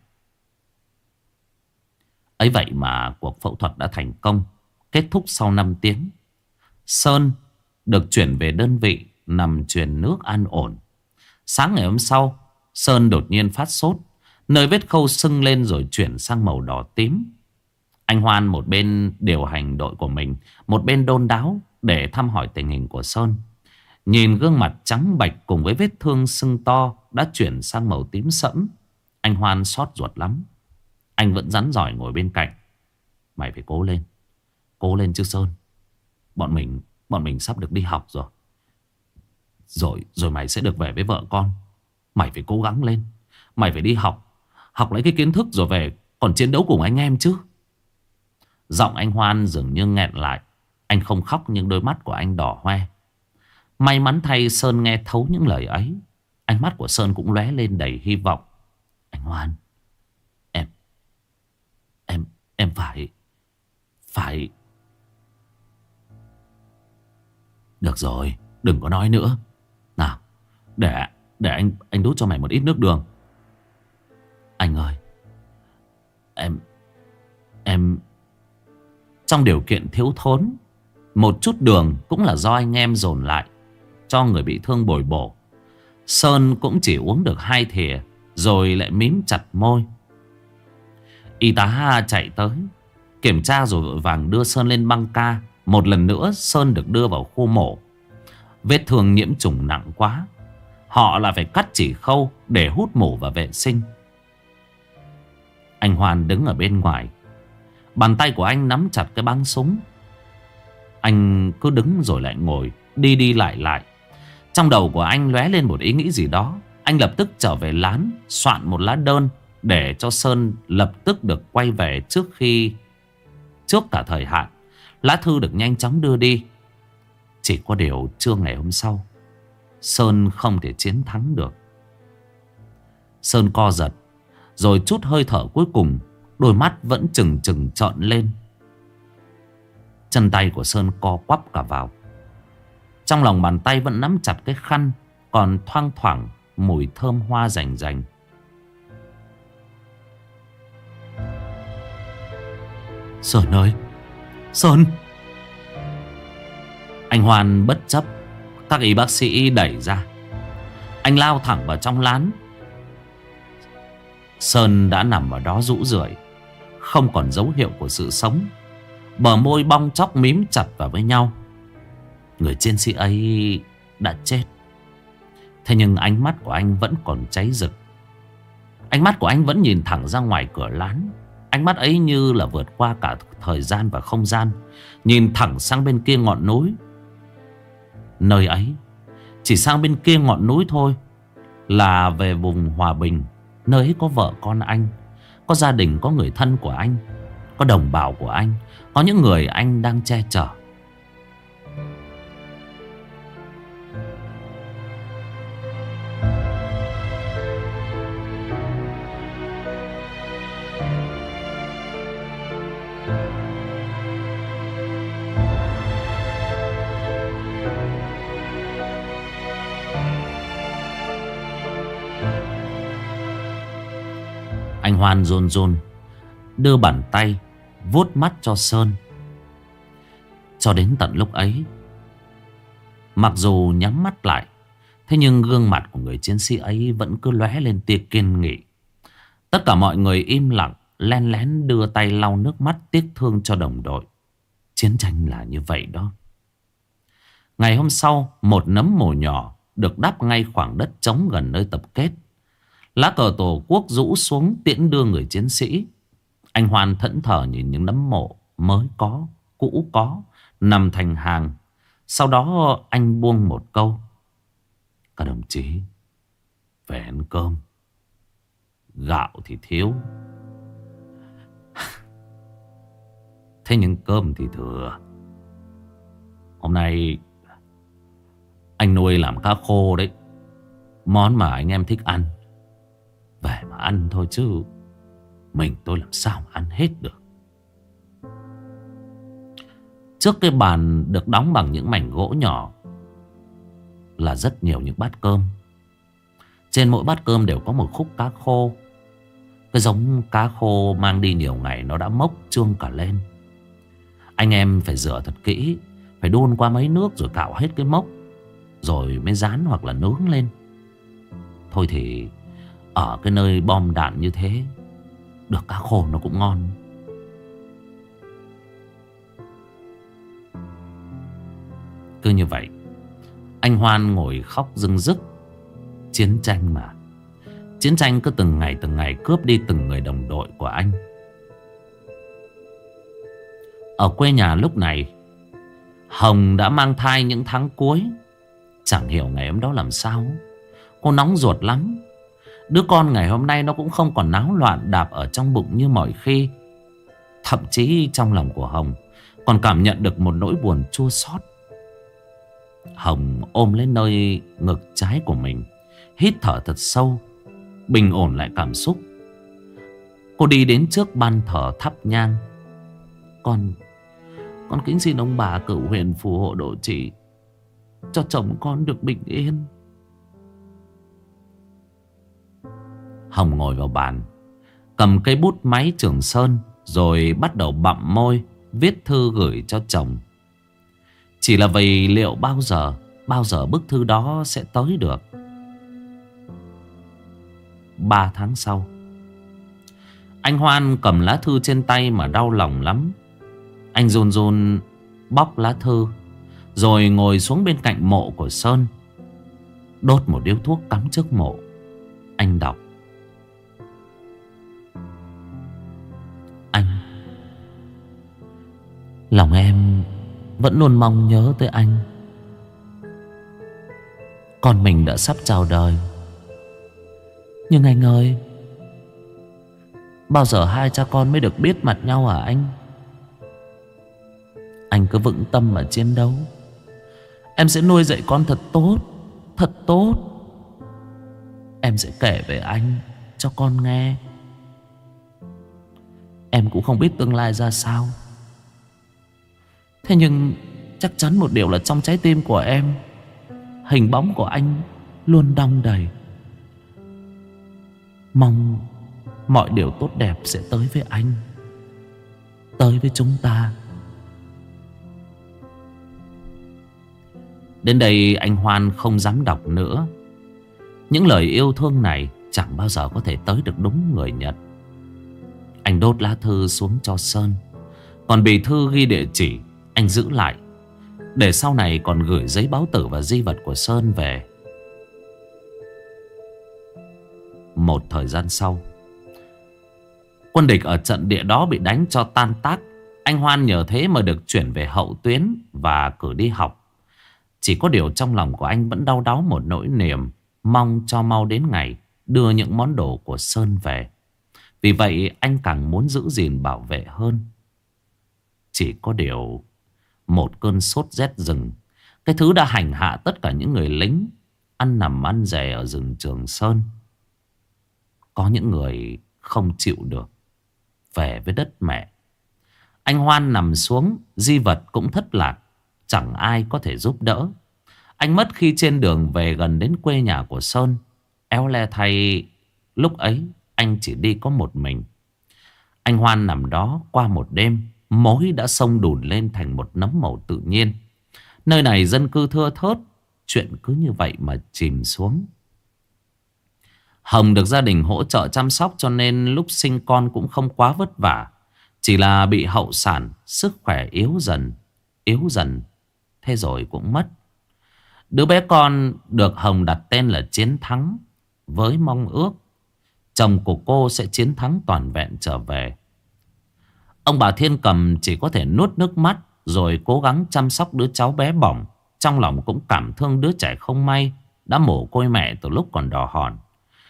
A: Ấy vậy mà cuộc phẫu thuật đã thành công, kết thúc sau 5 tiếng. Sơn được chuyển về đơn vị nằm truyền nước an ổn. Sáng ngày hôm sau, Sơn đột nhiên phát sốt, nơi vết khâu sưng lên rồi chuyển sang màu đỏ tím. Anh Hoan một bên điều hành đội của mình, một bên đôn đáo để thăm hỏi tình hình của Sơn. Nhìn gương mặt trắng bạch cùng với vết thương sưng to đã chuyển sang màu tím sẫm, anh Hoan xót ruột lắm. Anh vẫn rắn rỏi ngồi bên cạnh. Mày phải cố lên. Cố lên chứ Sơn. Bọn mình sắp được đi học rồi. Rồi mày sẽ được về với vợ con. Mày phải cố gắng lên. Mày phải đi học. Học lấy cái kiến thức rồi về còn chiến đấu cùng anh em chứ. Giọng anh Hoan dường như nghẹn lại. Anh không khóc nhưng đôi mắt của anh đỏ hoe. May mắn thay Sơn nghe thấu những lời ấy. Ánh mắt của Sơn cũng lóe lên đầy hy vọng. Anh Hoan, Em phải. Được rồi, đừng có nói nữa. Nào, để anh đút cho mày một ít nước đường. Anh ơi, em trong điều kiện thiếu thốn, một chút đường cũng là do anh em dồn lại cho người bị thương bồi bổ. Sơn cũng chỉ uống được 2 thìa rồi lại mím chặt môi. Y tá chạy tới kiểm tra rồi vội vàng đưa Sơn lên băng ca. Một lần nữa Sơn được đưa vào khu mổ. Vết thương nhiễm trùng nặng quá, họ là phải cắt chỉ khâu để hút mổ và vệ sinh. Anh Hoan đứng ở bên ngoài, bàn tay của anh nắm chặt cái băng súng. Anh cứ đứng rồi lại ngồi, đi đi lại lại. Trong đầu của anh lóe lên một ý nghĩ gì đó. Anh lập tức trở về lán, soạn một lá đơn để cho Sơn lập tức được quay về trước cả thời hạn. Lá thư được nhanh chóng đưa đi. Chỉ có điều trưa ngày hôm sau, Sơn không thể chiến thắng được. Sơn co giật, rồi chút hơi thở cuối cùng, đôi mắt vẫn trừng trừng trợn lên. Chân tay của Sơn co quắp cả vào. Trong lòng bàn tay vẫn nắm chặt cái khăn, còn thoang thoảng mùi thơm hoa rành rành. Sơn ơi, Sơn! Anh Hoan bất chấp các y bác sĩ đẩy ra. Anh lao thẳng vào trong lán. Sơn đã nằm ở đó rũ rượi, không còn dấu hiệu của sự sống. Bờ môi bong chóc mím chặt vào với nhau. Người chiến sĩ ấy đã chết. Thế nhưng ánh mắt của anh vẫn còn cháy rực. Ánh mắt của anh vẫn nhìn thẳng ra ngoài cửa lán. Ánh mắt ấy như là vượt qua cả thời gian và không gian, nhìn thẳng sang bên kia ngọn núi. Nơi ấy, chỉ sang bên kia ngọn núi thôi, là về vùng Hòa Bình. Nơi ấy có vợ con anh, có gia đình, có người thân của anh, có đồng bào của anh, có những người anh đang che chở. Anh Hoan run run đưa bàn tay vuốt mắt cho Sơn. Cho đến tận lúc ấy, mặc dù nhắm mắt lại, thế nhưng gương mặt của người chiến sĩ ấy vẫn cứ lóe lên tia kiên nghị. Tất cả mọi người im lặng, len lén đưa tay lau nước mắt tiếc thương cho đồng đội. Chiến tranh là như vậy đó. Ngày hôm sau, một nấm mồ nhỏ được đắp ngay khoảng đất trống gần nơi tập kết. Lá cờ tổ quốc rũ xuống tiễn đưa người chiến sĩ. Anh Hoan thẫn thờ nhìn những nấm mộ mới có, cũ có, nằm thành hàng. Sau đó anh buông một câu: các đồng chí về ăn cơm. Gạo thì thiếu, thế nhưng cơm thì thừa. Hôm nay anh nuôi làm cá khô đấy, món mà anh em thích ăn. Về mà ăn thôi chứ mình tôi làm sao mà ăn hết được. Trước cái bàn được đóng bằng những mảnh gỗ nhỏ là rất nhiều những bát cơm. Trên mỗi bát cơm đều có một khúc cá khô. Cái giống cá khô mang đi nhiều ngày nó đã mốc trương cả lên. Anh em phải rửa thật kỹ, phải đun qua mấy nước rồi cạo hết cái mốc, rồi mới rán hoặc là nướng lên. Thôi thì ở cái nơi bom đạn như thế, được cá khô nó cũng ngon. Cứ như vậy anh Hoan ngồi khóc rưng rức. Chiến tranh mà, chiến tranh cứ từng ngày cướp đi từng người đồng đội của anh. Ở quê nhà lúc này, Hồng đã mang thai những tháng cuối. Chẳng hiểu ngày hôm đó làm sao, cô nóng ruột lắm. Đứa con ngày hôm nay nó cũng không còn náo loạn đạp ở trong bụng như mọi khi. Thậm chí trong lòng của Hồng còn cảm nhận được một nỗi buồn chua xót. Hồng ôm lấy nơi ngực trái của mình, hít thở thật sâu, bình ổn lại cảm xúc. Cô đi đến trước ban thờ thắp nhang. Con kính xin ông bà cửu huyền phù hộ độ trì cho chồng con được bình yên. Hồng ngồi vào bàn, cầm cây bút máy Trường Sơn, rồi bắt đầu bặm môi viết thư gửi cho chồng. Chỉ là vì liệu bao giờ bức thư đó sẽ tới được. 3 tháng sau, anh Hoan cầm lá thư trên tay mà đau lòng lắm. Anh run run bóc lá thư, rồi ngồi xuống bên cạnh mộ của Sơn, đốt một điếu thuốc cắm trước mộ. Anh đọc: Anh, lòng em vẫn luôn mong nhớ tới anh. Con mình đã sắp chào đời, nhưng anh ơi, bao giờ hai cha con mới được biết mặt nhau hả anh? Anh cứ vững tâm mà chiến đấu. Em sẽ nuôi dạy con thật tốt, thật tốt. Em sẽ kể về anh cho con nghe. Em cũng không biết tương lai ra sao, thế nhưng chắc chắn một điều là trong trái tim của em, hình bóng của anh luôn đong đầy. Mong mọi điều tốt đẹp sẽ tới với anh, tới với chúng ta. Đến đây anh Hoan không dám đọc nữa. Những lời yêu thương này chẳng bao giờ có thể tới được đúng người nhận. Anh đốt lá thư xuống cho Sơn, còn bì thư ghi địa chỉ anh giữ lại, để sau này còn gửi giấy báo tử và di vật của Sơn về. Một thời gian sau, quân địch ở trận địa đó bị đánh cho tan tác. Anh Hoan nhờ thế mà được chuyển về hậu tuyến và cử đi học. Chỉ có điều trong lòng của anh vẫn đau đáu một nỗi niềm, mong cho mau đến ngày đưa những món đồ của Sơn về. Vì vậy anh càng muốn giữ gìn bảo vệ hơn. Chỉ có điều một cơn sốt rét rừng, cái thứ đã hành hạ tất cả những người lính ăn nằm ăn rè ở rừng Trường Sơn. Có những người không chịu được về với đất mẹ. Anh Hoan nằm xuống, di vật cũng thất lạc, chẳng ai có thể giúp đỡ. Anh mất khi trên đường về gần đến quê nhà của Sơn. Éo le thay, lúc ấy anh chỉ đi có một mình. Anh Hoan nằm đó qua một đêm, mối đã xông đùn lên thành một nấm màu tự nhiên. Nơi này dân cư thưa thớt, chuyện cứ như vậy mà chìm xuống. Hồng được gia đình hỗ trợ chăm sóc, cho nên lúc sinh con cũng không quá vất vả. Chỉ là bị hậu sản, sức khỏe yếu dần, thế rồi cũng mất. Đứa bé con được Hồng đặt tên là Chiến Thắng, với mong ước chồng của cô sẽ chiến thắng toàn vẹn trở về. Ông bà Thiên Cầm chỉ có thể nuốt nước mắt, rồi cố gắng chăm sóc đứa cháu bé bỏng. Trong lòng cũng cảm thương đứa trẻ không may đã mồ côi mẹ từ lúc còn đỏ hòn.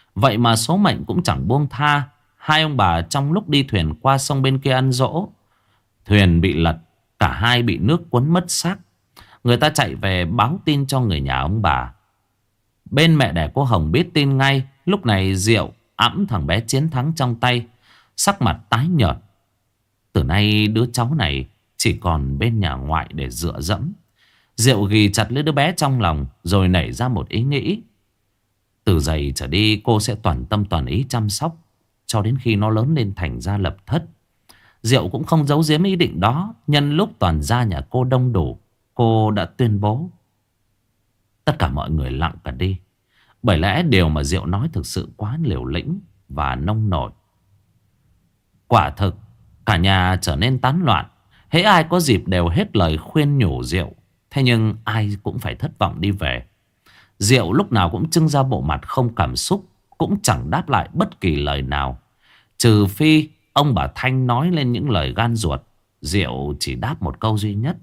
A: Vậy mà số mệnh cũng chẳng buông tha. Hai ông bà trong lúc đi thuyền qua sông bên kia ăn dỗ, thuyền bị lật, cả hai bị nước cuốn mất xác. Người ta chạy về báo tin cho người nhà ông bà. Bên mẹ đẻ cô Hồng biết tin ngay. Lúc này Diệu ẵm thằng bé Chiến Thắng trong tay, sắc mặt tái nhợt. Từ nay đứa cháu này chỉ còn bên nhà ngoại để dựa dẫm. Diệu ghì chặt lấy đứa bé trong lòng, rồi nảy ra một ý nghĩ. Từ giày trở đi cô sẽ toàn tâm toàn ý chăm sóc cho đến khi nó lớn lên thành ra lập thất. Diệu cũng không giấu giếm ý định đó. Nhân lúc toàn gia nhà cô đông đủ, cô đã tuyên bố. Tất cả mọi người lặng cả đi. Bởi lẽ điều mà Diệu nói thực sự quá liều lĩnh và nông nổi. Quả thực cả nhà trở nên tán loạn. Hễ ai có dịp đều hết lời khuyên nhủ Diệu. Thế nhưng ai cũng phải thất vọng đi về. Diệu lúc nào cũng trưng ra bộ mặt không cảm xúc, cũng chẳng đáp lại bất kỳ lời nào. Trừ phi ông bà Thanh nói lên những lời gan ruột, Diệu chỉ đáp một câu duy nhất.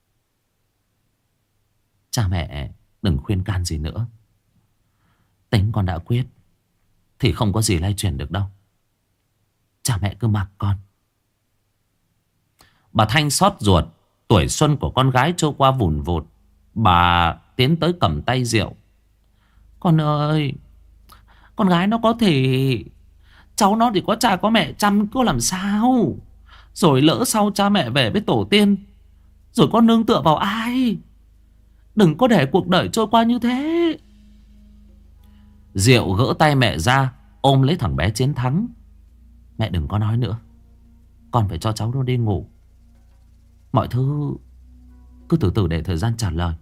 A: Cha mẹ đừng khuyên can gì nữa. Tính con đã quyết thì không có gì lay chuyển được đâu. Cha mẹ cứ mặc con. Bà Thanh xót ruột. Tuổi xuân của con gái trôi qua vùn vụt. Bà tiến tới cầm tay Diệu. Con ơi, con gái nó có thể, cháu nó thì có cha có mẹ chăm, cô làm sao? Rồi lỡ sau cha mẹ về với tổ tiên, rồi con nương tựa vào ai? Đừng có để cuộc đời trôi qua như thế. Diệu gỡ tay mẹ ra, ôm lấy thằng bé Chiến Thắng. Mẹ đừng có nói nữa. Con phải cho cháu nó đi ngủ. Mọi thứ cứ từ từ để thời gian trả lời.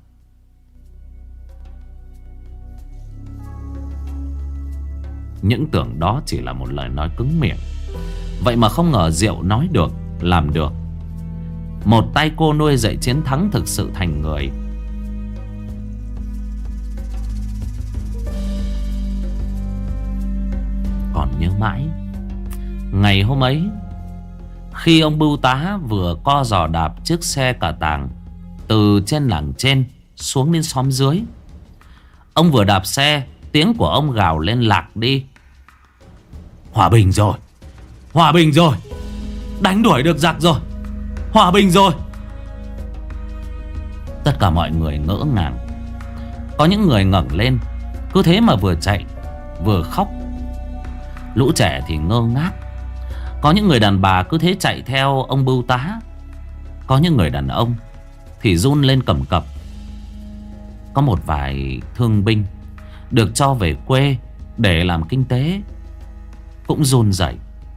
A: Những tưởng đó chỉ là một lời nói cứng miệng. Vậy mà không ngờ Diệu nói được, làm được. Một tay cô nuôi dạy Chiến Thắng thực sự thành người. Còn nhớ mãi ngày hôm ấy, khi ông bưu tá vừa co giò đạp chiếc xe cà tàng từ trên làng trên xuống đến xóm dưới. Ông vừa đạp xe, tiếng của ông gào lên lạc đi. Hòa bình rồi, hòa bình rồi, đánh đuổi được giặc rồi, hòa bình rồi. Tất cả mọi người ngỡ ngàng. Có những người ngẩng lên, cứ thế mà vừa chạy vừa khóc. Lũ trẻ thì ngơ ngác. Có những người đàn bà cứ thế chạy theo ông bưu tá. Có những người đàn ông thì run lên cầm cập. Có một vài thương binh được cho về quê để làm kinh tế cũng run rẩy.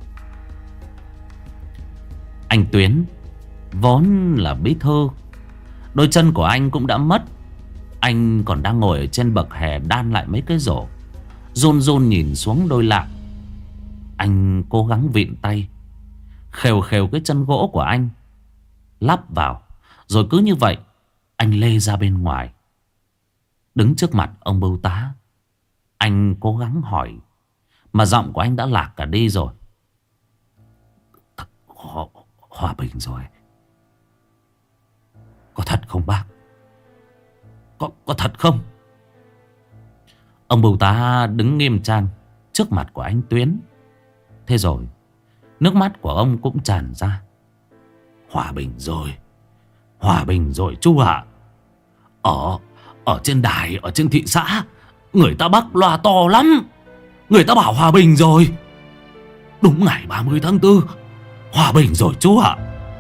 A: Anh Tuyến vốn là bí thư, đôi chân của anh cũng đã mất. Anh còn đang ngồi ở trên bậc hè đan lại mấy cái rổ, run run nhìn xuống đôi lạng. Anh cố gắng vịn tay, khều khều cái chân gỗ của anh, lắp vào. Rồi cứ như vậy anh lê ra bên ngoài. Đứng trước mặt ông bưu tá, anh cố gắng hỏi, mà giọng của anh đã lạc cả đi rồi. Hòa bình rồi. Có thật không bác? Có thật không? Ông bưu tá đứng nghiêm trang trước mặt của anh Tuyến. Thế rồi nước mắt của ông cũng tràn ra. Hòa bình rồi, hòa bình rồi chú ạ. Ở trên đài, ở trên thị xã, người ta bắc loa to lắm. Người ta bảo hòa bình rồi. Đúng ngày 30 tháng 4, hòa bình rồi chú ạ.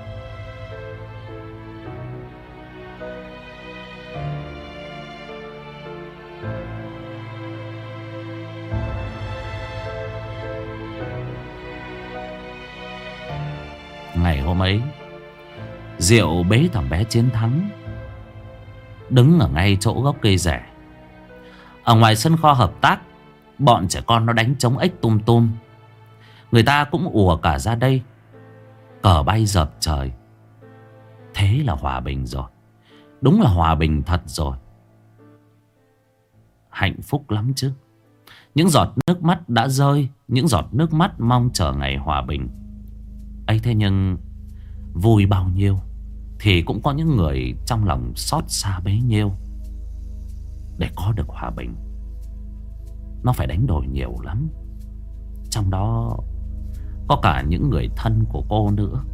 A: Ngày hôm ấy, Diệu bế thằng bé Chiến Thắng đứng ở ngay chỗ gốc cây rẻ. Ở ngoài sân kho hợp tác, bọn trẻ con nó đánh trống ếch tum tum. Người ta cũng ùa cả ra đây. Cờ bay dợp trời. Thế là hòa bình rồi. Đúng là hòa bình thật rồi. Hạnh phúc lắm chứ. Những giọt nước mắt đã rơi, những giọt nước mắt mong chờ ngày hòa bình ấy. Thế nhưng vui bao nhiêu thì cũng có những người trong lòng xót xa bấy nhiêu để có được hòa bình. nó phải đánh đổi nhiều lắm. Trong đó có cả những người thân của cô nữa.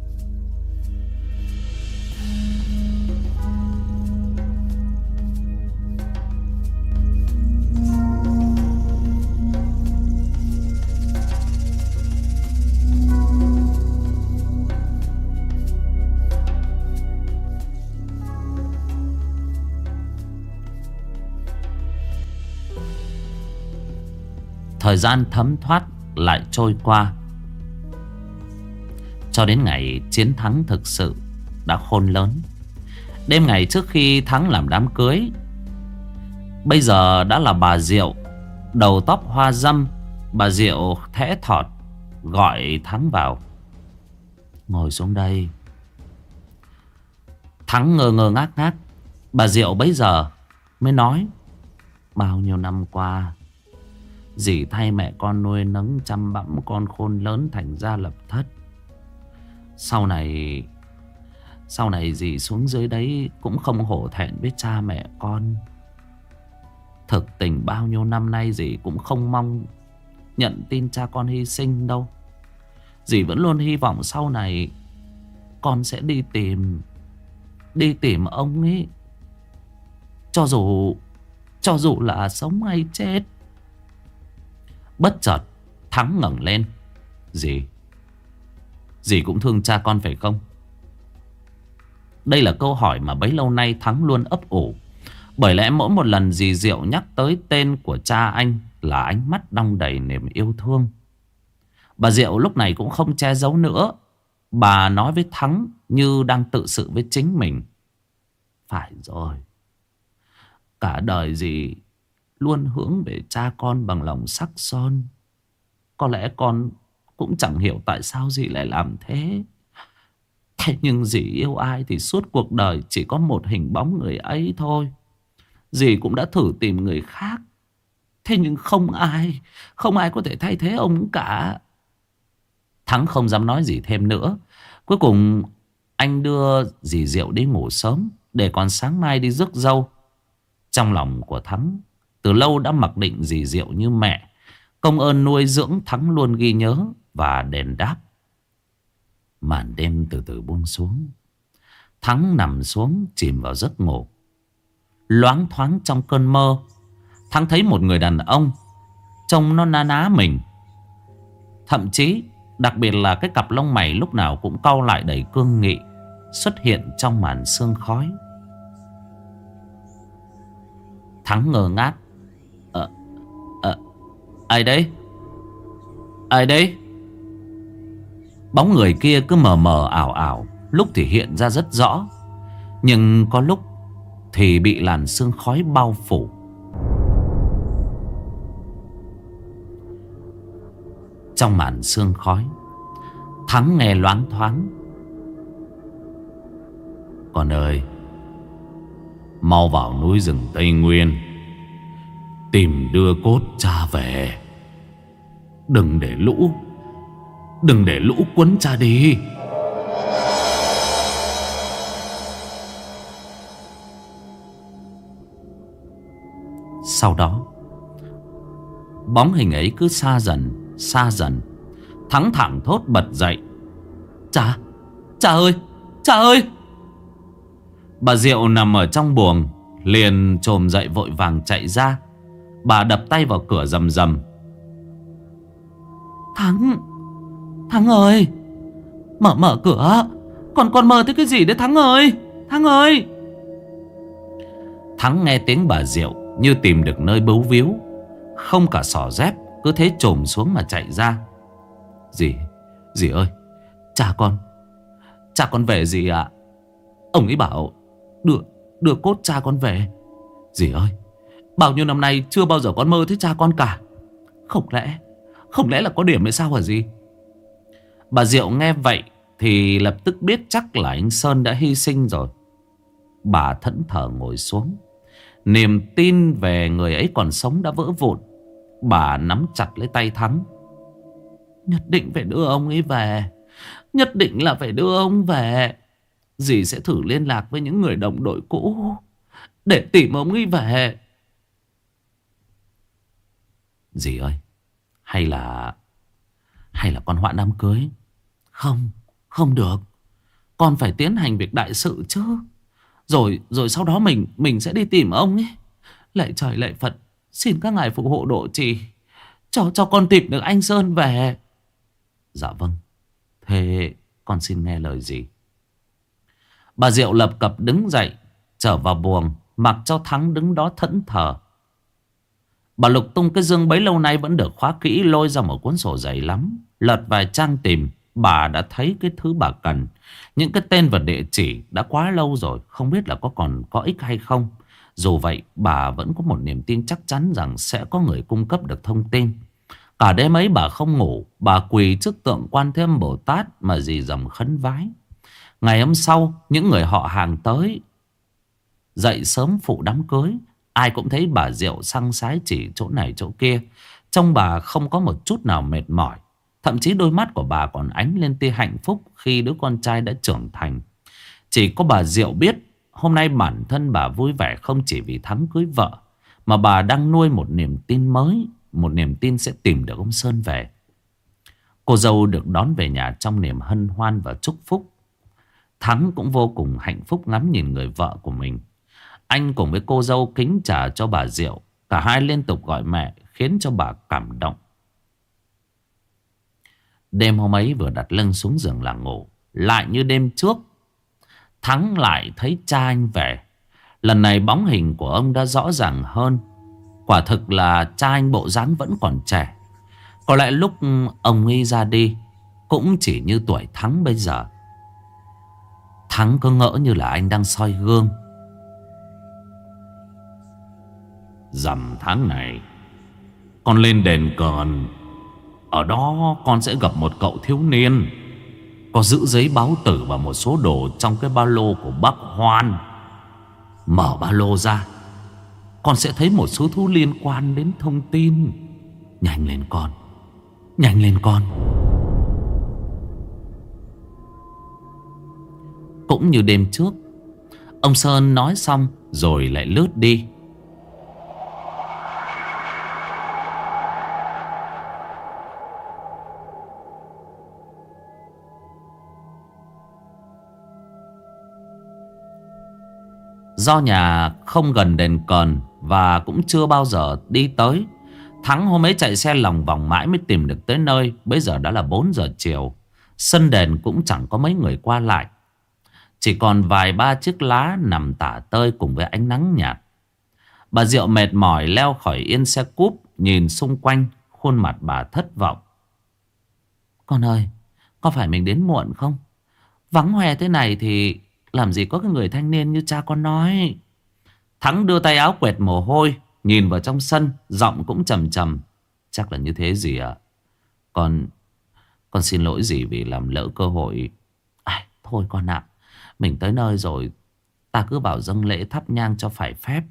A: Thời gian thấm thoát lại trôi qua, cho đến ngày Chiến Thắng thực sự đã khôn lớn. Đêm ngày trước khi Thắng làm đám cưới, bây giờ đã là bà Diệu, đầu tóc hoa râm. Bà Diệu thẽ thọt gọi Thắng vào. Ngồi xuống đây. Thắng ngơ ngơ ngác ngác. Bà Diệu bấy giờ mới nói: bao nhiêu năm qua, dì thay mẹ con nuôi nấng chăm bẵm con khôn lớn thành gia lập thất. Sau này dì xuống dưới đấy cũng không hổ thẹn với cha mẹ con. Thực tình bao nhiêu năm nay dì cũng không mong nhận tin cha con hy sinh đâu. Dì vẫn luôn hy vọng sau này con sẽ đi tìm ông ấy, cho dù là sống hay chết. Bất chợt Thắng ngẩng lên. Dì cũng thương cha con phải không? Đây là câu hỏi mà bấy lâu nay Thắng luôn ấp ủ. Bởi lẽ mỗi một lần dì Diệu nhắc tới tên của cha anh là ánh mắt đong đầy niềm yêu thương. Bà Diệu lúc này cũng không che giấu nữa. Bà nói với Thắng như đang tự sự với chính mình: phải rồi, cả đời dì luôn hướng về cha con bằng lòng sắc son. Có lẽ con cũng chẳng hiểu tại sao dì lại làm thế. Thế nhưng dì yêu ai thì suốt cuộc đời chỉ có một hình bóng người ấy thôi. Dì cũng đã thử tìm người khác, thế nhưng không ai có thể thay thế ông cả. Thắng không dám nói gì thêm nữa. Cuối cùng anh đưa dì Diệu đi ngủ sớm, để còn sáng mai đi rước dâu. Trong lòng của Thắng từ lâu đã mặc định dì Diệu như mẹ. Công ơn nuôi dưỡng Thắng luôn ghi nhớ và đền đáp. Màn đêm từ từ buông xuống. Thắng nằm xuống chìm vào giấc ngủ. Loáng thoáng trong cơn mơ, Thắng thấy một người đàn ông trông nó na ná mình. Thậm chí đặc biệt là cái cặp lông mày lúc nào cũng cau lại đầy cương nghị, xuất hiện trong màn sương khói. Thắng ngơ ngác. Ai đấy? Ai đấy? Bóng người kia cứ mờ mờ ảo ảo, lúc thì hiện ra rất rõ, nhưng có lúc thì bị làn sương khói bao phủ. Trong màn sương khói, Thắng nghe loáng thoáng: con ơi, mau vào núi rừng Tây Nguyên tìm đưa cốt cha về. Đừng để lũ quấn cha đi. Sau đó bóng hình ấy cứ xa dần. Thắng thẳng thốt bật dậy: Cha ơi, cha ơi! Bà Diệu nằm ở trong buồng liền chồm dậy vội vàng chạy ra. Bà đập tay vào cửa rầm rầm: Thắng ơi, mở cửa. Con mơ thấy cái gì đấy Thắng ơi? Thắng ơi! Thắng nghe tiếng bà Diệu như tìm được nơi bấu víu, không cả xỏ dép, cứ thế chồm xuống mà chạy ra. Dì ơi, cha con về dì ạ. Ông ấy bảo đưa cốt cha con về. Dì ơi, bao nhiêu năm nay chưa bao giờ con mơ thấy cha con cả. Không lẽ là có điểm hay sao hả dì? Bà Diệu nghe vậy thì lập tức biết chắc là anh Sơn đã hy sinh rồi. Bà thẫn thờ ngồi xuống. Niềm tin về người ấy còn sống đã vỡ vụn. Bà nắm chặt lấy tay Thắng: nhất định phải đưa ông ấy về. Nhất định là phải đưa ông về. Dì sẽ thử liên lạc với những người đồng đội cũ để tìm ông ấy về. Dì ơi, hay là con hoãn đám cưới? Không, không được. Con phải tiến hành việc đại sự chứ. Rồi sau đó mình sẽ đi tìm ông ấy. Lạy trời lạy Phật, xin các ngài phù hộ độ trì cho con tìm được anh Sơn về. Dạ vâng. Thế con xin nghe lời dì. Bà Diệu lập cập đứng dậy, trở vào buồng, mặc cho Thắng đứng đó thẫn thờ. Bà lục tung cái dương bấy lâu nay vẫn được khóa kỹ, lôi ra một cuốn sổ dày lắm. Lật vài trang tìm, bà đã thấy cái thứ bà cần. Những cái tên và địa chỉ đã quá lâu rồi, không biết là còn có ích hay không. Dù vậy, bà vẫn có một niềm tin chắc chắn rằng sẽ có người cung cấp được thông tin. Cả đêm ấy bà không ngủ, bà quỳ trước tượng Quan Thế Âm Bồ Tát mà rì rầm khấn vái. Ngày hôm sau, những người họ hàng tới dậy sớm phụ đám cưới. Ai cũng thấy bà Diệu săng sái chỉ chỗ này chỗ kia. Trông bà không có một chút nào mệt mỏi. Thậm chí đôi mắt của bà còn ánh lên tia hạnh phúc khi đứa con trai đã trưởng thành. Chỉ có bà Diệu biết hôm nay bản thân bà vui vẻ không chỉ vì Thắng cưới vợ, mà bà đang nuôi một niềm tin mới, một niềm tin sẽ tìm được ông Sơn về. Cô dâu được đón về nhà trong niềm hân hoan và chúc phúc. Thắng cũng vô cùng hạnh phúc ngắm nhìn người vợ của mình. Anh cùng với cô dâu kính trà cho bà Diệu. Cả hai liên tục gọi mẹ, khiến cho bà cảm động. Đêm hôm ấy vừa đặt lưng xuống giường là ngủ, lại như đêm trước, Thắng lại thấy cha anh về. Lần này bóng hình của ông đã rõ ràng hơn. Quả thực là cha anh bộ dáng vẫn còn trẻ. Có lẽ lúc ông ấy ra đi cũng chỉ như tuổi Thắng bây giờ. Thắng cứ ngỡ như là anh đang soi gương. Rằm tháng này con lên đền Cờn. Ở đó con sẽ gặp một cậu thiếu niên có giữ giấy báo tử và một số đồ trong cái ba lô của bác Hoan. Mở ba lô ra, con sẽ thấy một số thứ liên quan đến thông tin. Nhanh lên con, nhanh lên con. Cũng như đêm trước, ông Sơn nói xong rồi lại lướt đi. Do nhà không gần đền Cờn và cũng chưa bao giờ đi tới, Thắng hôm ấy chạy xe lòng vòng mãi mới tìm được tới nơi. Bây giờ đã là 4 giờ chiều. Sân đền cũng chẳng có mấy người qua lại. Chỉ còn vài ba chiếc lá nằm tả tơi cùng với ánh nắng nhạt. Bà Diệu mệt mỏi leo khỏi yên xe cúp, nhìn xung quanh, khuôn mặt bà thất vọng. Con ơi, có phải mình đến muộn không? Vắng hoe thế này thì làm gì có cái người thanh niên như cha con nói. Thắng đưa tay áo quẹt mồ hôi, nhìn vào trong sân, giọng cũng trầm trầm. Chắc là như thế dì ạ. Con xin lỗi dì vì làm lỡ cơ hội. Thôi con ạ, mình tới nơi rồi, ta cứ vào dâng lễ thắp nhang cho phải phép.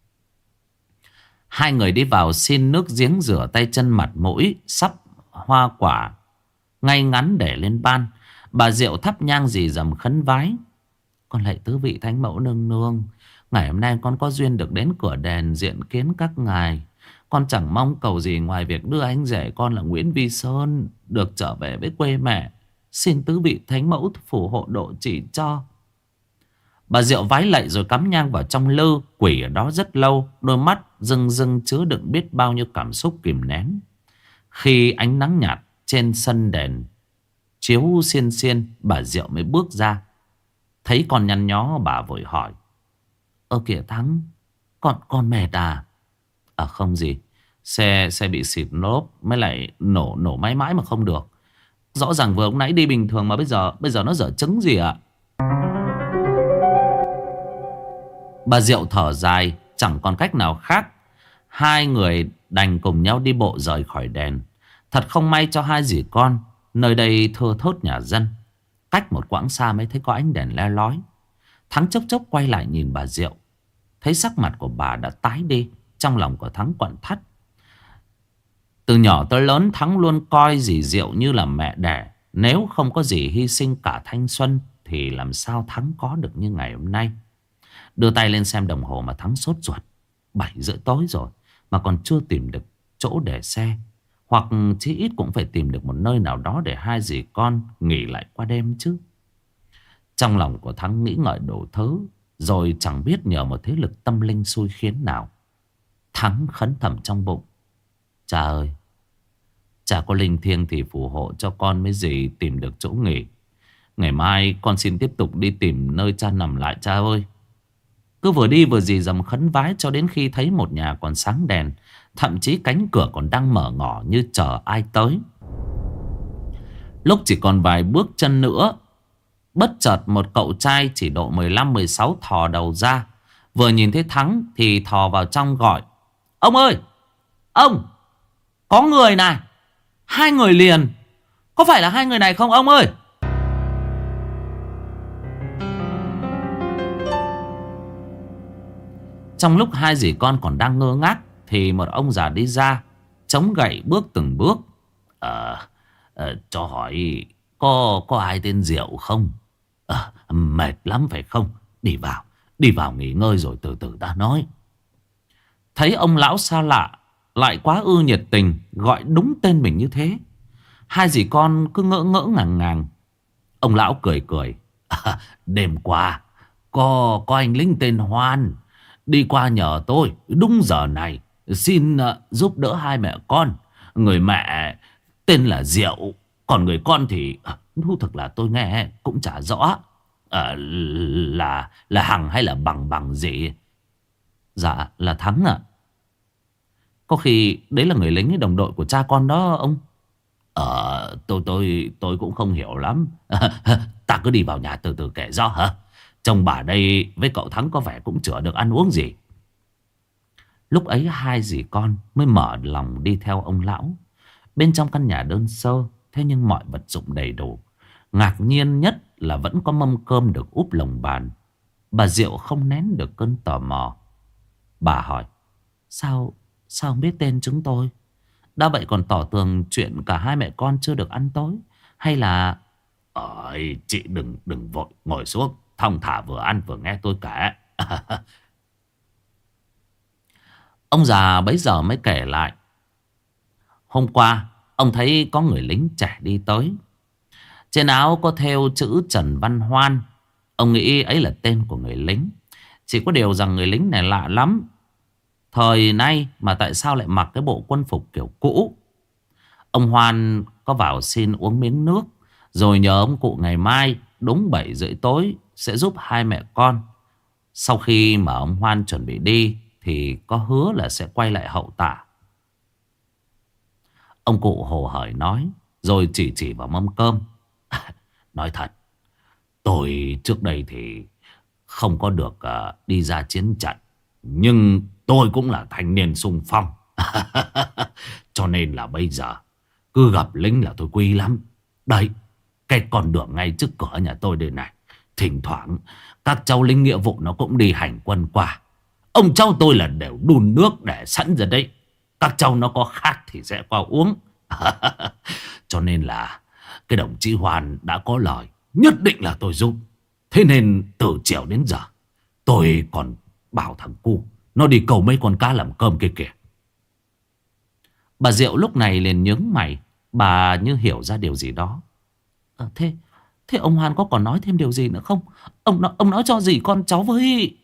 A: Hai người đi vào xin nước giếng rửa tay chân mặt mũi, sắp hoa quả ngay ngắn để lên ban. Bà Diệu thắp nhang rì rầm khấn vái. Con lạy tứ vị thánh mẫu nương nương, ngày hôm nay con có duyên được đến cửa đền diện kiến các ngài. Con chẳng mong cầu gì ngoài việc đưa anh rể con là Nguyễn Vi Sơn được trở về với quê mẹ. Xin tứ vị thánh mẫu phù hộ độ chỉ cho. Bà Diệu vái lạy rồi cắm nhang vào trong lư, quỷ ở đó rất lâu, đôi mắt rưng rưng chứa đựng biết bao nhiêu cảm xúc kìm nén. Khi ánh nắng nhạt trên sân đền chiếu xiên xiên, bà Diệu mới bước ra. Thấy con nhăn nhó, bà vội hỏi. Kìa Thắng, con mệt à? Không gì, xe bị xịt lốp, mới lại nổ máy mãi mà không được. Rõ ràng vừa lúc nãy đi bình thường mà bây giờ nó dở trứng gì ạ? Bà Diệu thở dài, chẳng còn cách nào khác. Hai người đành cùng nhau đi bộ rời khỏi đền. Thật không may cho hai dì con, nơi đây thưa thớt nhà dân. Cách một quãng xa mới thấy có ánh đèn le lói. Thắng chốc chốc quay lại nhìn bà Diệu. Thấy sắc mặt của bà đã tái đi. Trong lòng của Thắng quặn thắt. Từ nhỏ tới lớn, Thắng luôn coi dì Diệu như là mẹ đẻ. Nếu không có dì hy sinh cả thanh xuân thì làm sao Thắng có được như ngày hôm nay. Đưa tay lên xem đồng hồ mà Thắng sốt ruột. 7 rưỡi tối rồi mà còn chưa tìm được chỗ để xe, hoặc chí ít cũng phải tìm được một nơi nào đó để hai dì con nghỉ lại qua đêm chứ. Trong lòng của Thắng nghĩ ngợi đủ thứ, rồi chẳng biết nhờ một thế lực tâm linh xui khiến nào. Thắng khấn thầm trong bụng: Cha ơi, cha có linh thiêng thì phù hộ cho con với dì tìm được chỗ nghỉ. Ngày mai con xin tiếp tục đi tìm nơi cha nằm lại cha ơi. Cứ vừa đi vừa dì dầm khấn vái cho đến khi thấy một nhà còn sáng đèn, thậm chí cánh cửa còn đang mở ngỏ như chờ ai tới. Lúc chỉ còn vài bước chân nữa, bất chợt một cậu trai chỉ độ 15-16 thò đầu ra. Vừa nhìn thấy Thắng thì thò vào trong gọi: Ông ơi, ông, có người này, hai người liền. Có phải là hai người này không ông ơi? Trong lúc hai dì con còn đang ngơ ngác thì một ông già đi ra, chống gậy bước từng bước. Cho hỏi có ai tên Diệu không? Mệt lắm phải không? Đi vào nghỉ ngơi rồi từ từ ta nói. Thấy ông lão xa lạ lại quá ư nhiệt tình, gọi đúng tên mình như thế, hai dì con cứ ngỡ ngỡ ngàng ngàng. Ông lão cười cười: Đêm qua có anh lính tên Hoan đi qua nhờ tôi đúng giờ này, xin giúp đỡ hai mẹ con. Người mẹ tên là Diệu, còn người con thì thú thực là tôi nghe cũng chả rõ là Hằng hay là Bằng gì. Dạ là Thắng ạ. Có khi đấy là người lính đồng đội của cha con đó ông. Tôi cũng không hiểu lắm. Ta cứ đi vào nhà từ từ kể rõ hả? Chồng bà đây với cậu Thắng có vẻ cũng chưa được ăn uống gì. Lúc ấy hai dì con mới mở lòng đi theo ông lão. Bên trong căn nhà đơn sơ, thế nhưng mọi vật dụng đầy đủ. Ngạc nhiên nhất là vẫn có mâm cơm được úp lồng bàn. Bà Diệu không nén được cơn tò mò. Bà hỏi: Sao không biết tên chúng tôi? Đã vậy còn tỏ tường chuyện cả hai mẹ con chưa được ăn tối? Hay là... Chị đừng vội, ngồi xuống thong thả vừa ăn vừa nghe tôi kể. Ông già bấy giờ mới kể lại. Hôm qua ông thấy có người lính trẻ đi tới, trên áo có thêu chữ Trần Văn Hoan. Ông nghĩ ấy là tên của người lính. Chỉ có điều rằng người lính này lạ lắm. Thời nay mà tại sao lại mặc cái bộ quân phục kiểu cũ? Ông Hoan có vào xin uống miếng nước, rồi nhờ ông cụ ngày mai đúng 7 rưỡi tối sẽ giúp hai mẹ con. Sau khi mà ông Hoan chuẩn bị đi thì có hứa là sẽ quay lại hậu tạ. Ông cụ hồ hởi nói, rồi chỉ vào mâm cơm. Nói thật, tôi trước đây thì không có được đi ra chiến trận, nhưng tôi cũng là thanh niên xung phong. Cho nên là bây giờ cứ gặp lính là tôi quý lắm. Đấy, cái con đường ngay trước cửa nhà tôi đây này, thỉnh thoảng các cháu lính nghĩa vụ nó cũng đi hành quân qua. Ông cháu tôi là đều đun nước để sẵn ra đấy. Các cháu nó có khát thì sẽ qua uống. Cho nên là cái đồng chí Hoàn đã có lời, nhất định là tôi giúp. Thế nên từ chiều đến giờ tôi còn bảo thằng cu nó đi cầu mấy con cá làm cơm kia kìa. Bà Diệu lúc này liền nhướng mày. Bà như hiểu ra điều gì đó. Thế ông Hoàn có còn nói thêm điều gì nữa không? Ông nói cho gì con cháu với.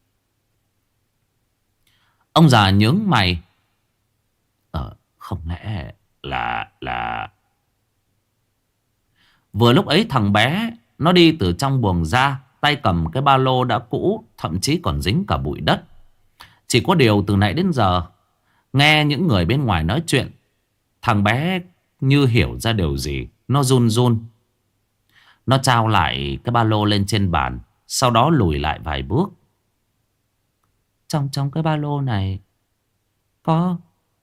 A: Ông già nhướng mày. Không lẽ là... Vừa lúc ấy thằng bé nó đi từ trong buồng ra, tay cầm cái ba lô đã cũ, thậm chí còn dính cả bụi đất. Chỉ có điều từ nãy đến giờ nghe những người bên ngoài nói chuyện, thằng bé như hiểu ra điều gì. Nó run run. Nó trao lại cái ba lô lên trên bàn, sau đó lùi lại vài bước. Trong cái ba lô này có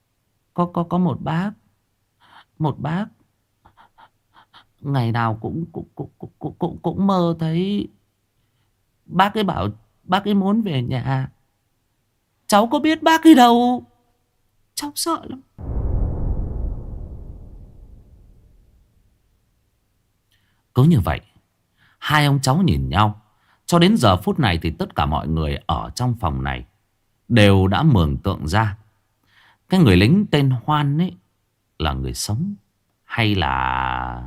A: một bác ngày nào cũng mơ thấy bác ấy bảo bác ấy muốn về nhà. Cháu có biết bác ấy đâu. Cháu sợ lắm. Cứ như vậy, hai ông cháu nhìn nhau. Cho đến giờ phút này thì tất cả mọi người ở trong phòng này đều đã mường tượng ra Cái người lính tên Hoan ấy là người sống hay là...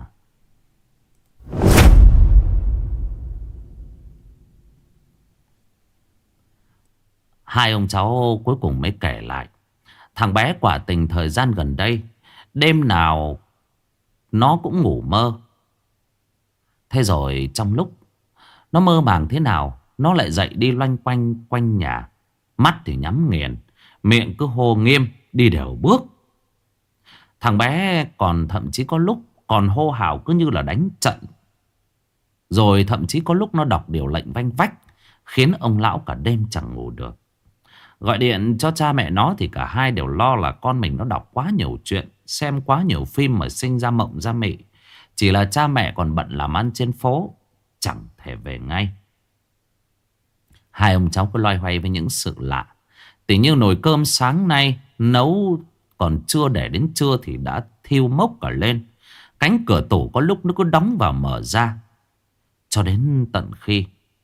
A: Hai ông cháu cuối cùng mới kể lại. Thằng bé quả tình thời gian gần đây đêm nào nó cũng ngủ mơ. Thế rồi trong lúc nó mơ màng thế nào, nó lại dậy đi loanh quanh quanh nhà. Mắt thì nhắm nghiền, miệng cứ hô nghiêm, đi đều bước. Thằng bé còn thậm chí có lúc còn hô hào cứ như là đánh trận. Rồi thậm chí có lúc nó đọc điều lệnh vanh vách, khiến ông lão cả đêm chẳng ngủ được. Gọi điện cho cha mẹ nó thì cả hai đều lo là con mình nó đọc quá nhiều chuyện, xem quá nhiều phim mà sinh ra mộng ra mị. Chỉ là cha mẹ còn bận làm ăn trên phố, chẳng thể về ngay. Hai ông cháu cứ loay hoay với những sự lạ. Tỉ như nồi cơm sáng nay nấu còn chưa để đến trưa thì đã thiêu mốc cả lên. Cánh cửa tủ có lúc nó cứ đóng vào mở ra. Cho đến tận khi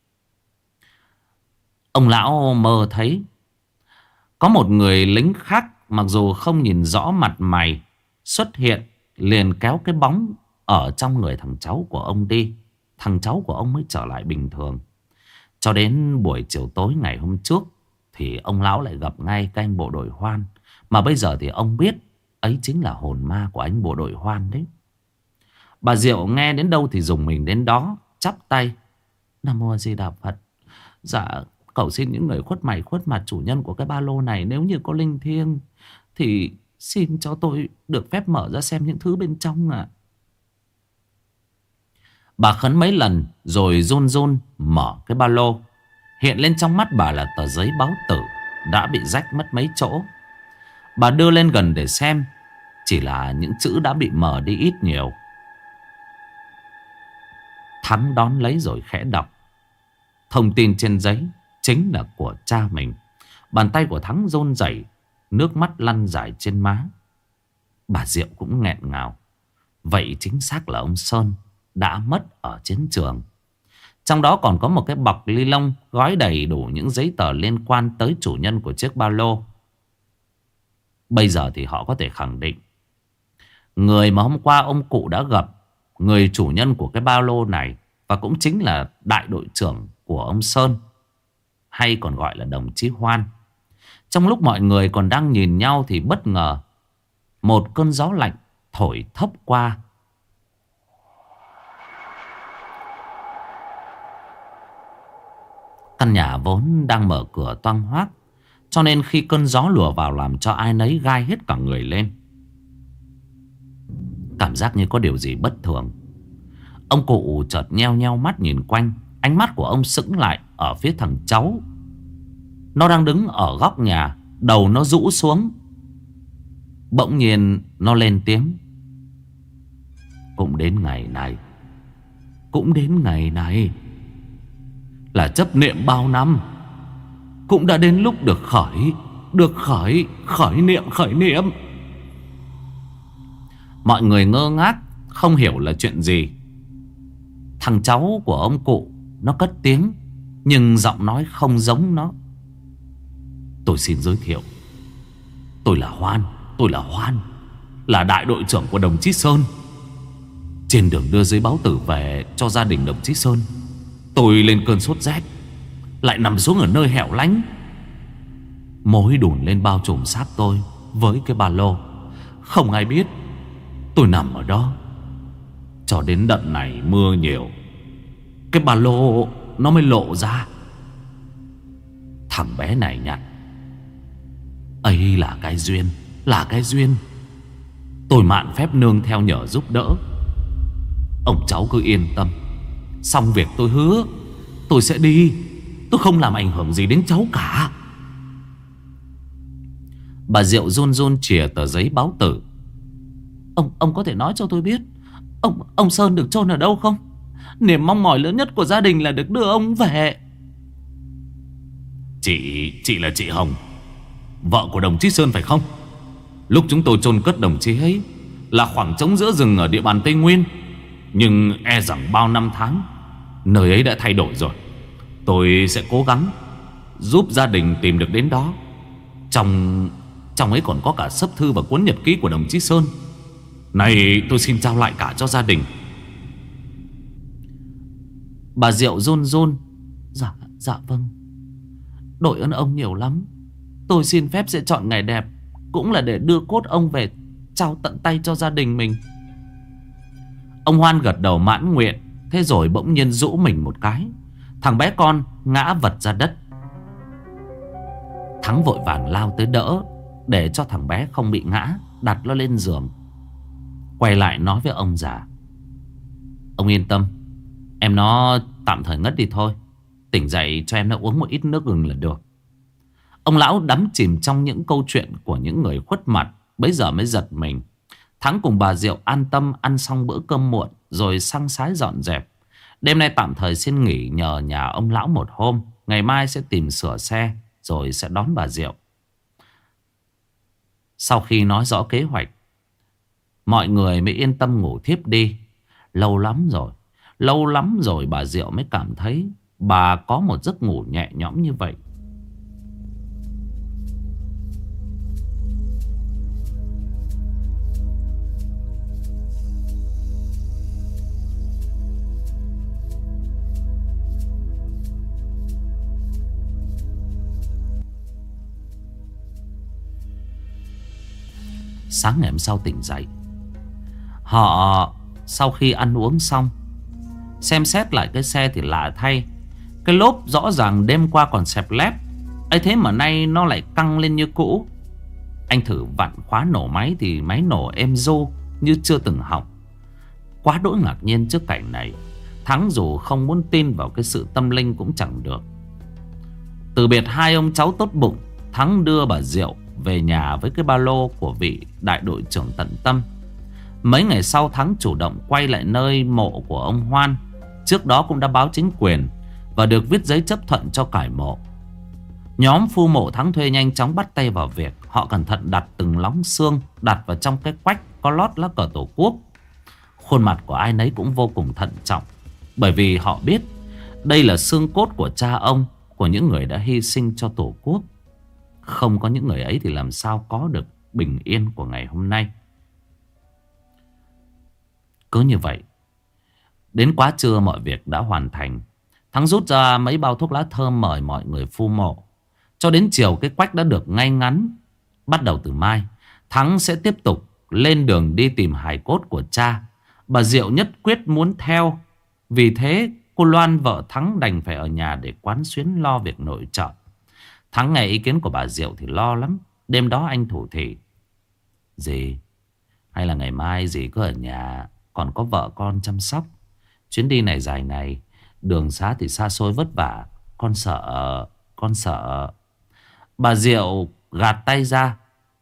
A: ông lão mơ thấy có một người lính khác, mặc dù không nhìn rõ mặt mày, xuất hiện liền kéo cái bóng ở trong người thằng cháu của ông đi. Thằng cháu của ông mới trở lại bình thường. Cho đến buổi chiều tối ngày hôm trước thì ông lão lại gặp ngay cái anh bộ đội Hoan. Mà bây giờ thì ông biết ấy chính là hồn ma của anh bộ đội Hoan đấy. Bà Diệu nghe đến đâu thì dùng mình đến đó, chắp tay: Nam Mô A Di Đà Phật. Dạ, cầu xin những người khuất mày khuất mặt chủ nhân của cái ba lô này, nếu như có linh thiêng thì xin cho tôi được phép mở ra xem những thứ bên trong ạ. Bà khấn mấy lần rồi run run mở cái ba lô. Hiện lên trong mắt bà là tờ giấy báo tử đã bị rách mất mấy chỗ. Bà đưa lên gần để xem, chỉ là những chữ đã bị mờ đi ít nhiều. Thắng đón lấy rồi khẽ đọc. Thông tin trên giấy chính là của cha mình. Bàn tay của Thắng run rẩy, nước mắt lăn dài trên má. Bà Diệu cũng nghẹn ngào. Vậy chính xác là ông Sơn đã mất ở chiến trường. Trong đó còn có một cái bọc ni lông gói đầy đủ những giấy tờ liên quan tới chủ nhân của chiếc ba lô. Bây giờ thì họ có thể khẳng định người mà hôm qua ông cụ đã gặp, người chủ nhân của cái ba lô này, và cũng chính là đại đội trưởng của ông Sơn, hay còn gọi là đồng chí Hoan. Trong lúc mọi người còn đang nhìn nhau thì bất ngờ một cơn gió lạnh thổi thốc qua. Căn nhà vốn đang mở cửa toang hoác, cho nên khi cơn gió lùa vào làm cho ai nấy gai hết cả người lên. Cảm giác như có điều gì bất thường. Ông cụ chợt nheo nheo mắt nhìn quanh. Ánh mắt của ông sững lại ở phía thằng cháu. Nó đang đứng ở góc nhà, đầu nó rũ xuống. Bỗng nhiên nó lên tiếng: Cũng đến ngày này, cũng đến ngày này, là chấp niệm bao năm cũng đã đến lúc được khởi niệm. Mọi người ngơ ngác không hiểu là chuyện gì. Thằng cháu của ông cụ nó cất tiếng, nhưng giọng nói không giống nó. Tôi xin giới thiệu, tôi là Hoan, là đại đội trưởng của đồng chí Sơn. Trên đường đưa giấy báo tử về cho gia đình đồng chí Sơn, tôi lên cơn sốt rét, lại nằm xuống ở nơi hẻo lánh. Mối đùn lên bao trùm xác tôi với cái ba lô. Không ai biết tôi nằm ở đó. Cho đến đợt này mưa nhiều, cái ba lô nó mới lộ ra. Thằng bé này nhặt. Ấy là cái duyên. Tôi mạn phép nương theo nhờ giúp đỡ. Ông cháu cứ yên tâm. Xong việc tôi hứa tôi sẽ đi. Tôi không làm ảnh hưởng gì đến cháu cả. Bà Diệu run run chìa tờ giấy báo tử. Ông có thể nói cho tôi biết ông Sơn được chôn ở đâu không? Niềm mong mỏi lớn nhất của gia đình là được đưa ông về. Chị là chị Hồng, vợ của đồng chí Sơn phải không? Lúc chúng tôi chôn cất đồng chí ấy là khoảng trống giữa rừng ở địa bàn Tây Nguyên. Nhưng e rằng bao năm tháng nơi ấy đã thay đổi rồi. Tôi sẽ cố gắng giúp gia đình tìm được đến đó Trong ấy còn có cả sấp thư và cuốn nhật ký của đồng chí Sơn. Này tôi xin trao lại cả cho gia đình. Bà Diệu run run. Dạ vâng, đội ơn ông nhiều lắm. Tôi xin phép sẽ chọn ngày đẹp, cũng là để đưa cốt ông về trao tận tay cho gia đình mình. Ông Hoan gật đầu mãn nguyện. Thế rồi bỗng nhiên rũ mình một cái. Thằng bé con ngã vật ra đất. Thắng vội vàng lao tới đỡ, để cho thằng bé không bị ngã, đặt nó lên giường. Quay lại nói với ông già: ông yên tâm, em nó tạm thời ngất đi thôi. Tỉnh dậy cho em nó uống một ít nước gừng là được. Ông lão đắm chìm trong những câu chuyện của những người khuất mặt, bấy giờ mới giật mình. Thắng cùng bà Diệu an tâm ăn xong bữa cơm muộn, rồi săng sái dọn dẹp. Đêm nay tạm thời xin nghỉ nhờ nhà ông lão một hôm. Ngày mai sẽ tìm sửa xe, rồi sẽ đón bà Diệu. Sau khi nói rõ kế hoạch, mọi người mới yên tâm ngủ thiếp đi. Lâu lắm rồi bà Diệu mới cảm thấy bà có một giấc ngủ nhẹ nhõm như vậy. Sáng ngày hôm sau tỉnh dậy, họ sau khi ăn uống xong, xem xét lại cái xe thì lạ thay. Cái lốp rõ ràng đêm qua còn xẹp lép, ấy thế mà nay nó lại căng lên như cũ. Anh thử vặn khóa nổ máy thì máy nổ êm ru như chưa từng hỏng. Quá đỗi ngạc nhiên trước cảnh này, Thắng dù không muốn tin vào cái sự tâm linh cũng chẳng được. Từ biệt hai ông cháu tốt bụng, Thắng đưa bà Diệu về nhà với cái ba lô của vị đại đội trưởng tận tâm. Mấy ngày sau, Thắng chủ động quay lại nơi mộ của ông Hoan. Trước đó cũng đã báo chính quyền và được viết giấy chấp thuận cho cải mộ. Nhóm phu mộ Thắng thuê nhanh chóng bắt tay vào việc. Họ cẩn thận đặt từng lóng xương đặt vào trong cái quách có lót lá cờ Tổ quốc. Khuôn mặt của ai nấy cũng vô cùng thận trọng, bởi vì họ biết đây là xương cốt của cha ông, của những người đã hy sinh cho Tổ quốc. Không có những người ấy thì làm sao có được bình yên của ngày hôm nay. Cứ như vậy, đến quá trưa mọi việc đã hoàn thành. Thắng rút ra mấy bao thuốc lá thơm mời mọi người phu mộ. Cho đến chiều cái quách đã được ngay ngắn. Bắt đầu từ mai, Thắng sẽ tiếp tục lên đường đi tìm hài cốt của cha. Bà Diệu nhất quyết muốn theo. Vì thế cô Loan vợ Thắng đành phải ở nhà để quán xuyến lo việc nội trợ. Thắng nghe ý kiến của bà Diệu thì lo lắm. Đêm đó anh thủ thỉ: dì, hay là ngày mai dì cứ ở nhà, còn có vợ con chăm sóc. Chuyến đi này dài ngày, đường xá thì xa xôi vất vả, con sợ. Bà Diệu gạt tay ra: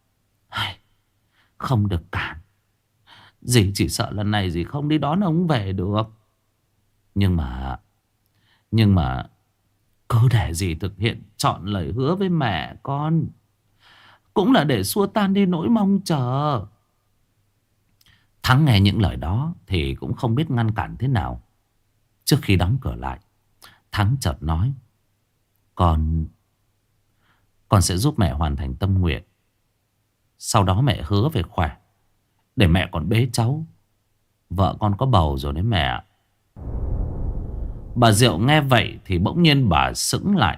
A: không được cản. Dì chỉ sợ lần này dì không đi đón ông về được. Nhưng mà cứ để dì thực hiện trọn lời hứa với mẹ con, cũng là để xua tan đi nỗi mong chờ. Thắng nghe những lời đó thì cũng không biết ngăn cản thế nào. Trước khi đóng cửa lại, Thắng chợt nói: Con sẽ giúp mẹ hoàn thành tâm nguyện. Sau đó mẹ hứa về khỏe, để mẹ còn bế cháu. Vợ con có bầu rồi đấy mẹ. Bà Diệu nghe vậy thì bỗng nhiên bà sững lại.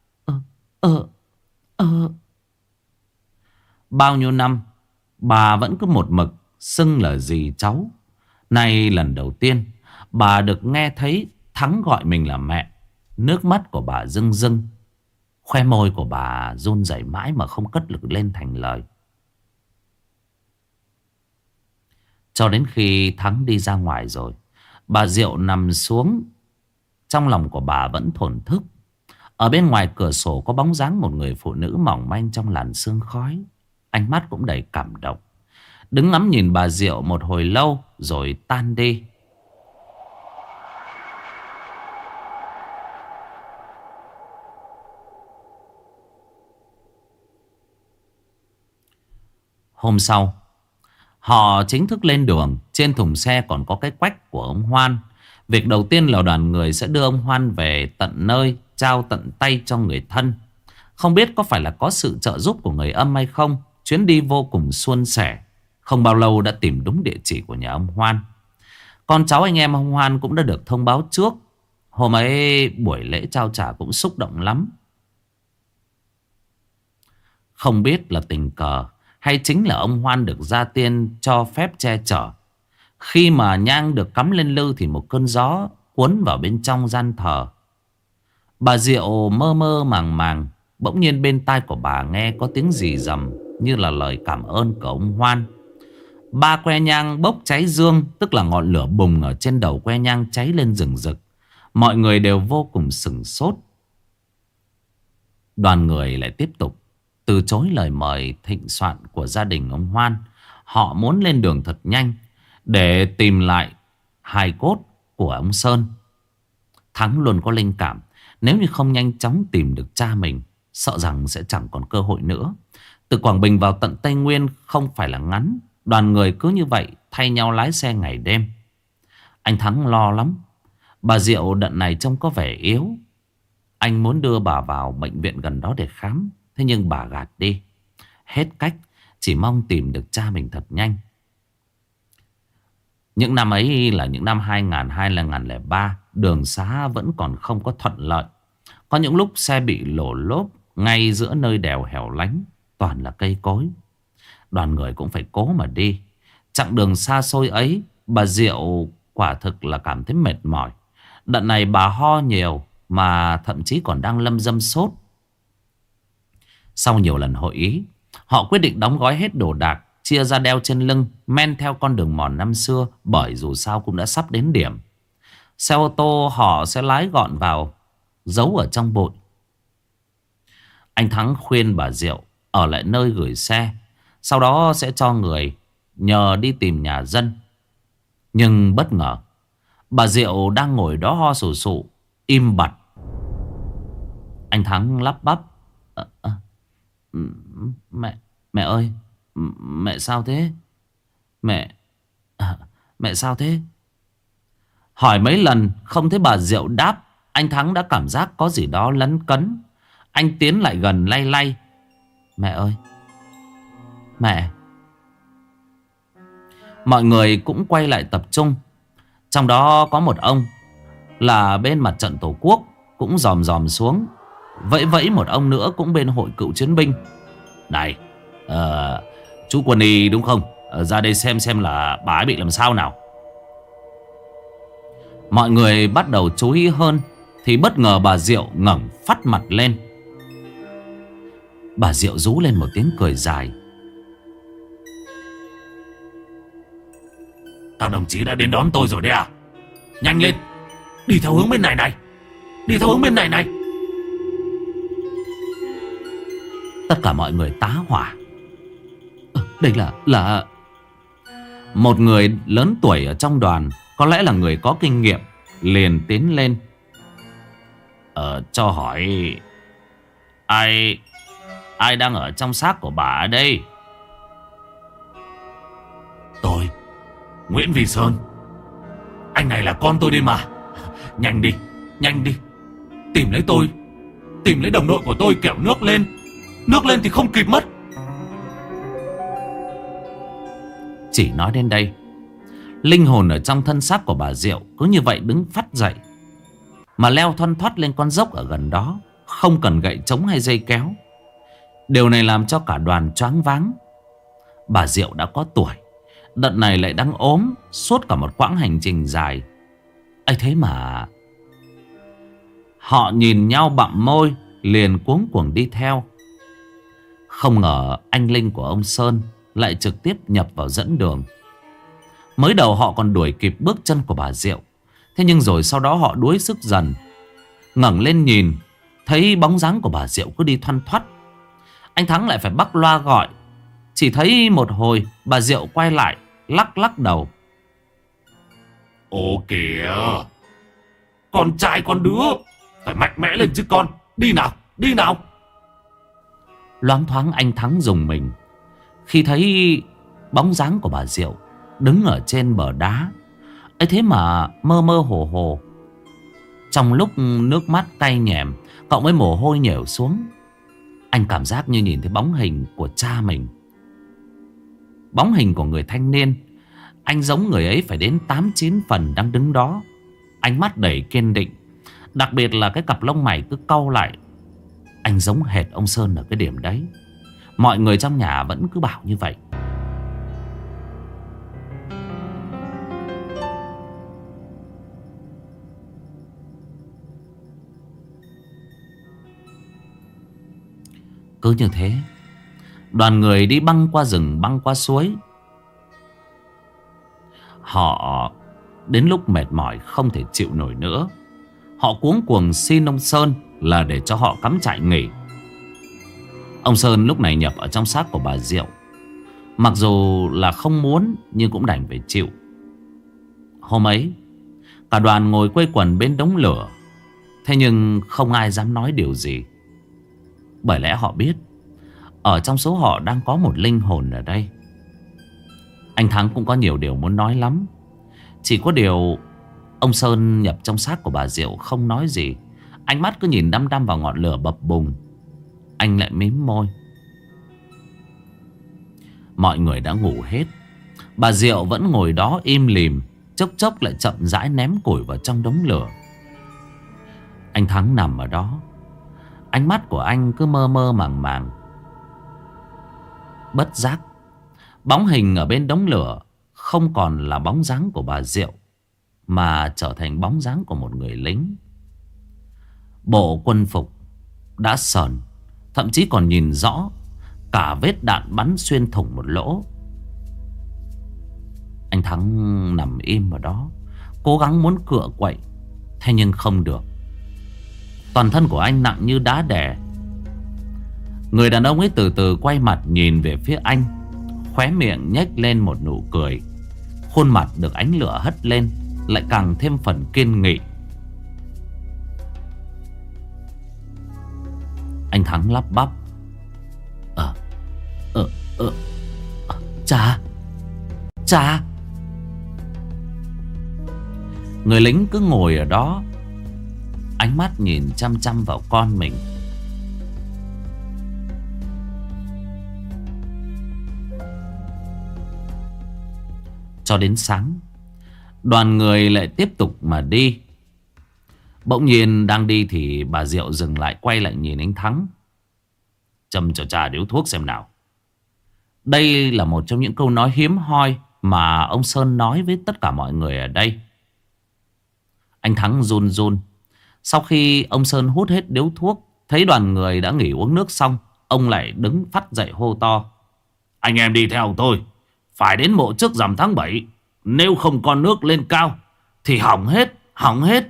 A: Bao nhiêu năm bà vẫn cứ một mực xưng là dì cháu. Nay lần đầu tiên bà được nghe thấy Thắng gọi mình là mẹ. Nước mắt của bà rưng rưng, khoe môi của bà run rẩy mãi mà không cất được lên thành lời. Cho đến khi Thắng đi ra ngoài rồi, bà Diệu nằm xuống. Trong lòng của bà vẫn thổn thức. Ở bên ngoài cửa sổ có bóng dáng một người phụ nữ mỏng manh trong làn sương khói. Ánh mắt cũng đầy cảm động. Đứng ngắm nhìn bà Diệu một hồi lâu rồi tan đi. Hôm sau, họ chính thức lên đường. Trên thùng xe còn có cái quách của ông Hoan. Việc đầu tiên là đoàn người sẽ đưa ông Hoan về tận nơi, trao tận tay cho người thân. Không biết có phải là có sự trợ giúp của người âm hay không, Chuyến đi vô cùng suôn sẻ. Không bao lâu đã tìm đúng địa chỉ của nhà ông Hoan. Con cháu anh em ông Hoan cũng đã được thông báo trước. Hôm ấy buổi lễ trao trả cũng xúc động lắm. Không biết là tình cờ hay chính là ông Hoan được gia tiên cho phép che chở. Khi mà nhang được cắm lên lư thì một cơn gió cuốn vào bên trong gian thờ. Bà Diệu mơ mơ màng màng. Bỗng nhiên bên tai của bà nghe có tiếng rì rầm như là lời cảm ơn của ông Hoan. Ba que nhang bốc cháy dương, tức là ngọn lửa bùng ở trên đầu que nhang cháy lên rừng rực. Mọi người đều vô cùng sửng sốt. Đoàn người lại tiếp tục từ chối lời mời thịnh soạn của gia đình ông Hoan. Họ muốn lên đường thật nhanh để tìm lại hài cốt của ông Sơn. Thắng luôn có linh cảm, nếu như không nhanh chóng tìm được cha mình, sợ rằng sẽ chẳng còn cơ hội nữa. Từ Quảng Bình vào tận Tây Nguyên không phải là ngắn. Đoàn người cứ như vậy thay nhau lái xe ngày đêm. Anh Thắng lo lắm. Bà Diệu đợt này trông có vẻ yếu. Anh muốn đưa bà vào bệnh viện gần đó để khám. Thế nhưng bà gạt đi. Hết cách, chỉ mong tìm được cha mình thật nhanh. Những năm ấy là những năm 2002, 2003. Đường xá vẫn còn không có thuận lợi. Có những lúc xe bị lổ lốp ngay giữa nơi đèo hẻo lánh, toàn là cây cối. Đoàn người cũng phải cố mà đi. Chặng đường xa xôi ấy, bà Diệu quả thực là cảm thấy mệt mỏi. Đợt này bà ho nhiều, mà thậm chí còn đang lâm dâm sốt. Sau nhiều lần hội ý, họ quyết định đóng gói hết đồ đạc, chia ra đeo trên lưng, men theo con đường mòn năm xưa. Bởi dù sao cũng đã sắp đến điểm. Xe ô tô họ sẽ lái gọn vào, giấu ở trong bụi. Anh Thắng khuyên bà Diệu ở lại nơi gửi xe, sau đó sẽ cho người nhờ đi tìm nhà dân. Nhưng bất ngờ, bà Diệu đang ngồi đó ho sù sụ, im bặt. Anh Thắng lắp bắp: Mẹ ơi, mẹ sao thế? Mẹ sao thế? Hỏi mấy lần không thấy bà Diệu đáp. Anh Thắng đã cảm giác có gì đó lấn cấn. Anh tiến lại gần lay lay: Mẹ ơi, mẹ. Mọi người cũng quay lại tập trung. Trong đó có một ông là bên mặt trận Tổ quốc, cũng dòm dòm xuống. Vẫy vẫy một ông nữa cũng bên hội cựu chiến binh: Này, chú Quân Y đúng không? Ra đây xem là bà ấy bị làm sao nào. Mọi người bắt đầu chú ý hơn thì bất ngờ bà Diệu ngẩng phát mặt lên. Bà Diệu rú lên một tiếng cười dài: Các đồng chí đã đến đón tôi rồi đấy à? Nhanh lên, đi theo hướng bên này này. Đi theo hướng bên này này. Tất cả mọi người tá hỏa. Đây là một người lớn tuổi ở trong đoàn, có lẽ là người có kinh nghiệm, liền tiến lên: Cho hỏi Ai đang ở trong xác của bà ở đây? Tôi, Nguyễn Vì Sơn. Anh này là con tôi đây mà. Nhanh đi, nhanh đi. Tìm lấy tôi, tìm lấy đồng đội của tôi, kẻo nước lên. Nước lên thì không kịp mất. Chỉ nói đến đây, linh hồn ở trong thân xác của bà Diệu cứ như vậy đứng phắt dậy, mà leo thoăn thoắt lên con dốc ở gần đó, không cần gậy trống hay dây kéo. Điều này làm cho cả đoàn choáng váng. Bà Diệu đã có tuổi, đợt này lại đang ốm suốt cả một quãng hành trình dài. ấy thế mà họ nhìn nhau bặm môi, liền cuống cuồng đi theo. Không ngờ anh Linh của ông Sơn lại trực tiếp nhập vào dẫn đường. Mới đầu họ còn đuổi kịp bước chân của bà Diệu, thế nhưng rồi sau đó họ đuối sức dần. Ngẩng lên nhìn, thấy bóng dáng của bà Diệu cứ đi thoăn thoắt. Anh Thắng lại phải bắc loa gọi. Chỉ thấy một hồi bà Diệu quay lại, lắc lắc đầu: Ô kìa, con trai con đứa, phải mạnh mẽ lên chứ con. Đi nào, đi nào. Loáng thoáng anh Thắng rùng mình khi thấy bóng dáng của bà Diệu đứng ở trên bờ đá. ấy thế mà mơ mơ hồ hồ, trong lúc nước mắt cay nhèm cộng với mồ hôi nhểu xuống, anh cảm giác như nhìn thấy bóng hình của cha mình bóng hình của người thanh niên. Anh giống người ấy phải đến 8-9 phần đang đứng đó, ánh mắt đầy kiên định. Đặc biệt là cái cặp lông mày cứ cau lại. Anh giống hệt ông Sơn ở cái điểm đấy. Mọi người trong nhà vẫn cứ bảo như vậy. Cứ như thế, đoàn người đi băng qua rừng, băng qua suối. Họ đến lúc mệt mỏi không thể chịu nổi nữa, họ cuống cuồng xin ông Sơn là để cho họ cắm trại nghỉ. Ông Sơn lúc này nhập ở trong xác của bà Diệu. Mặc dù là không muốn nhưng cũng đành phải chịu. Hôm ấy cả đoàn ngồi quây quần bên đống lửa. Thế nhưng không ai dám nói điều gì. Bởi lẽ họ biết ở trong số họ đang có một linh hồn ở đây. Anh Thắng cũng có nhiều điều muốn nói lắm. Chỉ có điều ông Sơn nhập trong xác của bà Diệu không nói gì. Ánh mắt cứ nhìn đăm đăm vào ngọn lửa bập bùng. Anh lại mím môi. Mọi người đã ngủ hết. Bà Diệu vẫn ngồi đó im lìm. Chốc chốc lại chậm rãi ném củi vào trong đống lửa. Anh Thắng nằm ở đó. Ánh mắt của anh cứ mơ mơ màng màng. Bất giác, bóng hình ở bên đống lửa không còn là bóng dáng của bà Diệu, mà trở thành bóng dáng của một người lính. Bộ quân phục đã sờn, thậm chí còn nhìn rõ cả vết đạn bắn xuyên thủng một lỗ. Anh Thắng nằm im ở đó, cố gắng muốn cựa quậy, thế nhưng không được. Toàn thân của anh nặng như đá đè. Người đàn ông ấy từ từ quay mặt nhìn về phía anh, khóe miệng nhếch lên một nụ cười. Khuôn mặt được ánh lửa hất lên lại càng thêm phần kiên nghị. Anh Thắng lắp bắp: Cha. Người lính cứ ngồi ở đó, ánh mắt nhìn chăm chăm vào con mình. Cho đến sáng, đoàn người lại tiếp tục mà đi. Bỗng nhiên đang đi thì bà Diệu dừng lại, quay lại nhìn anh Thắng: Châm cho cha điếu thuốc xem nào. Đây là một trong những câu nói hiếm hoi mà ông Sơn nói với tất cả mọi người ở đây. Anh Thắng run run. Sau khi ông Sơn hút hết điếu thuốc, thấy đoàn người đã nghỉ uống nước xong, ông lại đứng phắt dậy hô to: Anh em đi theo tôi, phải đến mộ trước rằm tháng 7. Nếu không con nước lên cao thì hỏng hết.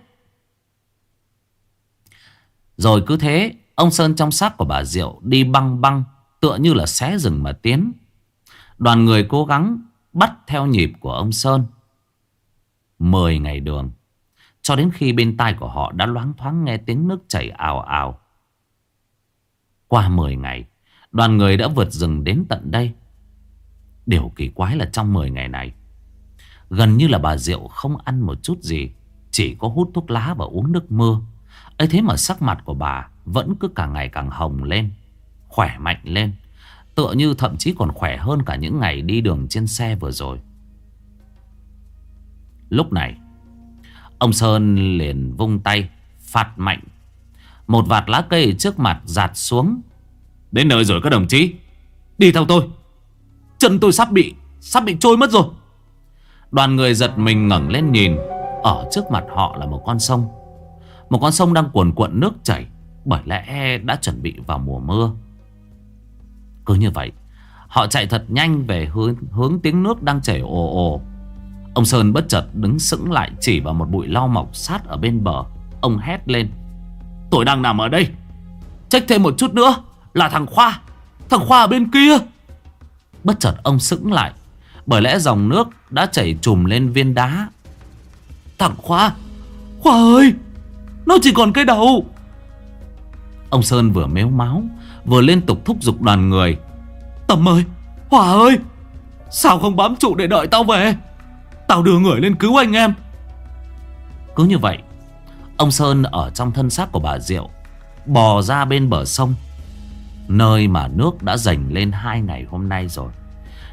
A: Rồi cứ thế, ông Sơn trong xác của bà Diệu đi băng băng, tựa như là xé rừng mà tiến. Đoàn người cố gắng bắt theo nhịp của ông Sơn. 10 ngày đường, cho đến khi bên tai của họ đã loáng thoáng nghe tiếng nước chảy ào ào. Qua 10 ngày, đoàn người đã vượt rừng đến tận đây. Điều kỳ quái là trong 10 ngày này, gần như là bà Diệu không ăn một chút gì, chỉ có hút thuốc lá và uống nước mưa. ấy thế mà sắc mặt của bà vẫn cứ càng ngày càng hồng lên, khỏe mạnh lên, tựa như thậm chí còn khỏe hơn cả những ngày đi đường trên xe vừa rồi. Lúc này, ông Sơn liền vung tay phạt mạnh. Một vạt lá cây trước mặt giạt xuống. Đến nơi rồi các đồng chí, đi theo tôi. Chân tôi sắp bị trôi mất rồi. Đoàn người giật mình ngẩng lên nhìn. Ở trước mặt họ là một con sông. Một con sông đang cuồn cuộn nước chảy, bởi lẽ đã chuẩn bị vào mùa mưa. Cứ như vậy, họ chạy thật nhanh về hướng tiếng nước đang chảy ồ ồ. Ông Sơn bất chợt đứng sững lại, chỉ vào một bụi lau mọc sát ở bên bờ. Ông hét lên: Tôi đang nằm ở đây, trách thêm một chút nữa là thằng Khoa ở bên kia. Bất chợt ông sững lại, bởi lẽ dòng nước đã chảy trùm lên viên đá. Thằng Khoa ơi, nó chỉ còn cái đầu. Ông Sơn vừa mếu máo vừa liên tục thúc giục đoàn người: Tầm ơi, Hòa ơi, sao không bám trụ để đợi tao về? Tao đưa người lên cứu anh em. Cứ như vậy, ông Sơn ở trong thân xác của bà Diệu bò ra bên bờ sông, nơi mà nước đã dành lên 2 ngày hôm nay rồi.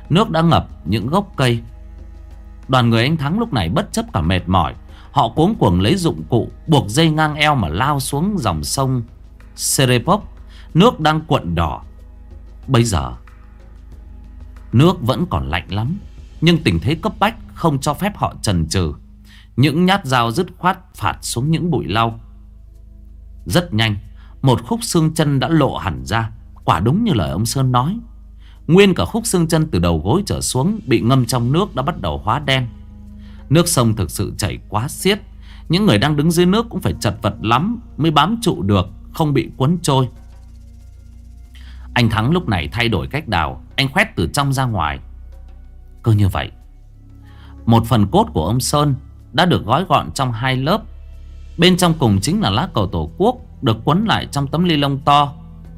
A: Nước đã ngập những gốc cây. Đoàn người anh Thắng lúc này bất chấp cả mệt mỏi, họ cuống cuồng lấy dụng cụ buộc dây ngang eo mà lao xuống dòng sông Serepok. Nước đang cuộn đỏ. Bây giờ nước vẫn còn lạnh lắm, nhưng tình thế cấp bách không cho phép họ chần chừ. Những nhát dao dứt khoát phạt xuống những bụi lau. Rất nhanh, một khúc xương chân đã lộ hẳn ra. Quả đúng như lời ông Sơn nói, nguyên cả khúc xương chân từ đầu gối trở xuống bị ngâm trong nước đã bắt đầu hóa đen. Nước sông thực sự chảy quá xiết. Những người đang đứng dưới nước cũng phải chật vật lắm mới bám trụ được, không bị cuốn trôi. Anh Thắng lúc này thay đổi cách đào. Anh khoét từ trong ra ngoài. Cứ như vậy, một phần cốt của ông Sơn đã được gói gọn trong hai lớp. Bên trong cùng chính là lá cờ Tổ quốc được quấn lại trong tấm ni lông to.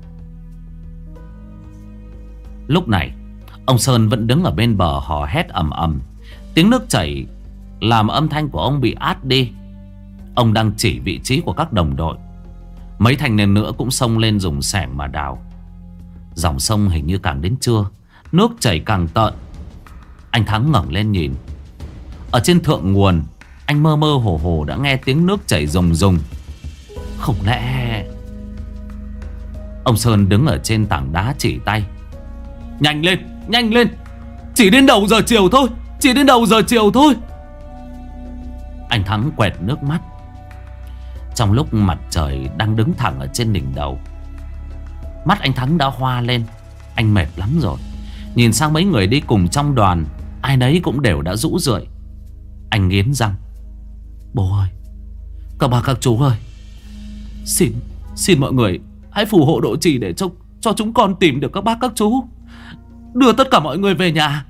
A: Lúc này ông Sơn vẫn đứng ở bên bờ hò hét ầm ầm. Tiếng nước chảy làm âm thanh của ông bị át đi. Ông đang chỉ vị trí của các đồng đội. Mấy thanh niên nữa cũng xông lên dùng xẻng mà đào. Dòng sông hình như càng đến trưa, nước chảy càng tợn. Anh Thắng ngẩng lên nhìn. Ở trên thượng nguồn, anh mơ mơ hồ hồ đã nghe tiếng nước chảy rùng rùng. Không lẽ... Ông Sơn đứng ở trên tảng đá chỉ tay. Nhanh lên, nhanh lên. Chỉ đến đầu giờ chiều thôi, chỉ đến đầu giờ chiều thôi. Anh Thắng quẹt nước mắt. Trong lúc mặt trời đang đứng thẳng ở trên đỉnh đầu, mắt anh Thắng đã hoa lên. Anh mệt lắm rồi. Nhìn sang mấy người đi cùng trong đoàn, ai nấy cũng đều đã rũ rượi. Anh nghiến răng. Bố ơi, các bà các chú ơi, Xin mọi người hãy phù hộ độ trì để cho chúng con tìm được các bác các chú, đưa tất cả mọi người về nhà.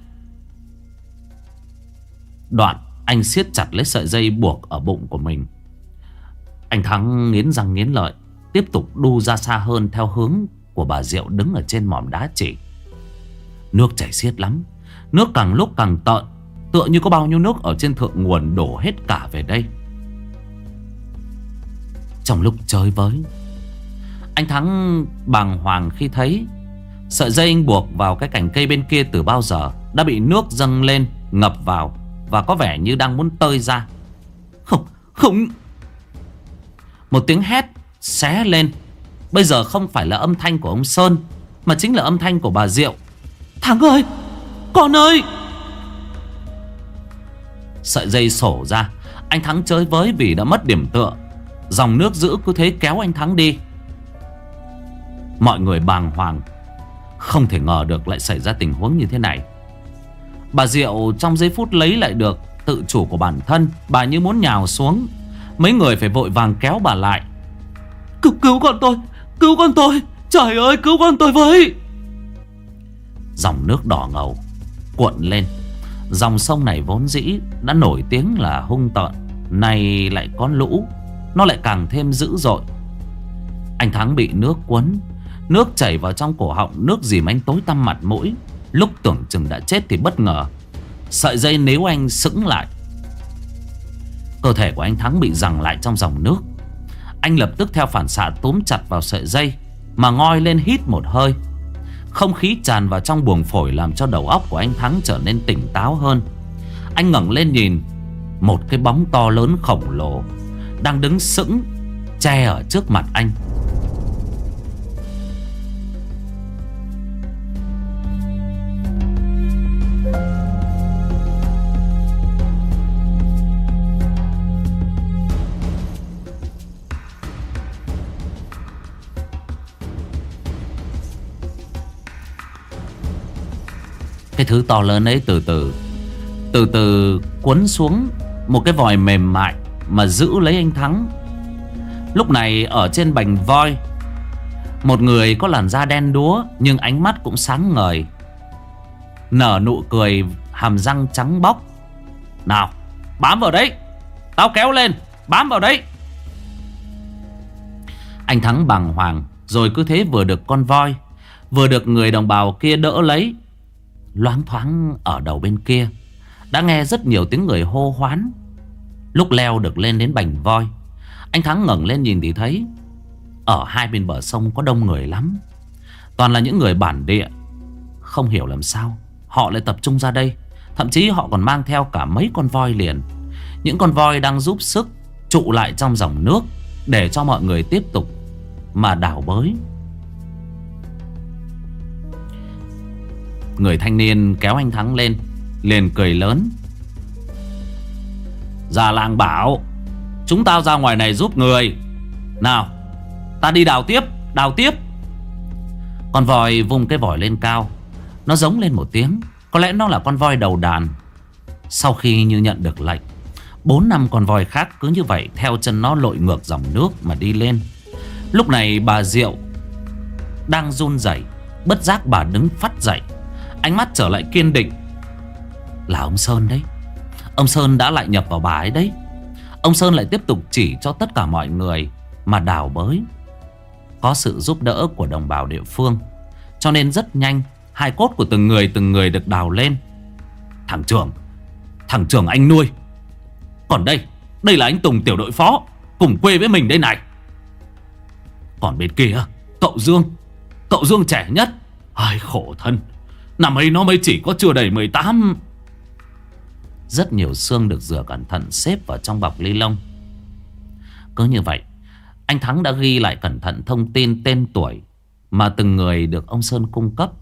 A: Đoạn anh siết chặt lấy sợi dây buộc ở bụng của mình. Anh Thắng nghiến răng nghiến lợi, tiếp tục đu ra xa hơn theo hướng của bà Diệu đứng ở trên mỏm đá chỉ. Nước chảy xiết lắm. Nước càng lúc càng tợn, tựa như có bao nhiêu nước ở trên thượng nguồn đổ hết cả về đây. Trong lúc chơi với, anh Thắng bàng hoàng khi thấy sợi dây anh buộc vào cái cành cây bên kia từ bao giờ đã bị nước dâng lên, ngập vào và có vẻ như đang muốn tơi ra. Không. Một tiếng hét xé lên. Bây giờ không phải là âm thanh của ông Sơn, mà chính là âm thanh của bà Diệu. Thắng ơi, con ơi. Sợi dây sổ ra. Anh Thắng chơi với vì đã mất điểm tựa. Dòng nước dữ cứ thế kéo anh Thắng đi. Mọi người bàng hoàng, không thể ngờ được lại xảy ra tình huống như thế này. Bà Diệu trong giây phút lấy lại được tự chủ của bản thân, bà như muốn nhào xuống. Mấy người phải vội vàng kéo bà lại. Cứu con tôi, cứu con tôi, trời ơi cứu con tôi với. Dòng nước đỏ ngầu cuộn lên. Dòng sông này vốn dĩ đã nổi tiếng là hung tợn, nay lại có lũ, nó lại càng thêm dữ dội. Anh Thắng bị nước cuốn. Nước chảy vào trong cổ họng, nước dìm anh tối tăm mặt mũi. Lúc tưởng chừng đã chết thì bất ngờ sợi dây níu anh sững lại. Cơ thể của anh Thắng bị giằng lại trong dòng nước. Anh lập tức theo phản xạ túm chặt vào sợi dây mà ngoi lên hít một hơi. Không khí tràn vào trong buồng phổi làm cho đầu óc của anh Thắng trở nên tỉnh táo hơn. Anh ngẩng lên nhìn. Một cái bóng to lớn khổng lồ đang đứng sững che ở trước mặt anh. Cái thứ to lớn ấy từ từ cuốn xuống một cái vòi mềm mại mà giữ lấy anh Thắng. Lúc này ở trên bành voi, một người có làn da đen đúa nhưng ánh mắt cũng sáng ngời, nở nụ cười, hàm răng trắng bóc. Nào, bám vào đấy, tao kéo lên, bám vào đấy. Anh Thắng bàng hoàng, rồi cứ thế vừa được con voi, vừa được người đồng bào kia đỡ lấy. Loáng thoáng ở đầu bên kia đã nghe rất nhiều tiếng người hô hoán. Lúc leo được lên đến bành voi, anh Thắng ngẩng lên nhìn thì thấy ở hai bên bờ sông có đông người lắm. Toàn là những người bản địa. Không hiểu làm sao họ lại tập trung ra đây. Thậm chí họ còn mang theo cả mấy con voi liền. Những con voi đang giúp sức trụ lại trong dòng nước để cho mọi người tiếp tục mà đào bới. Người thanh niên kéo anh Thắng lên, liền cười lớn: già làng bảo chúng tao ra ngoài này giúp người. Nào, ta đi đào tiếp, đào tiếp. Con voi vung cái vòi lên cao. Nó giống lên một tiếng. Có lẽ nó là con voi đầu đàn. Sau khi như nhận được lệnh, 4-5 con voi khác cứ như vậy theo chân nó lội ngược dòng nước mà đi lên. Lúc này bà Diệu đang run rẩy, bất giác bà đứng phắt dậy, ánh mắt trở lại kiên định. Là ông Sơn đấy. Ông Sơn đã lại nhập vào bà ấy đấy. Ông Sơn lại tiếp tục chỉ cho tất cả mọi người mà đào bới. Có sự giúp đỡ của đồng bào địa phương, cho nên rất nhanh hài cốt của từng người được đào lên. Thằng trưởng anh nuôi. Còn đây là anh Tùng tiểu đội phó, cùng quê với mình đây này. Còn bên kia Cậu Dương trẻ nhất. Ai khổ thân, năm ấy nó mới chỉ có chưa đầy 18. Rất nhiều xương được rửa cẩn thận xếp vào trong bọc ly lông. Cứ như vậy, anh Thắng đã ghi lại cẩn thận thông tin tên tuổi mà từng người được ông Sơn cung cấp.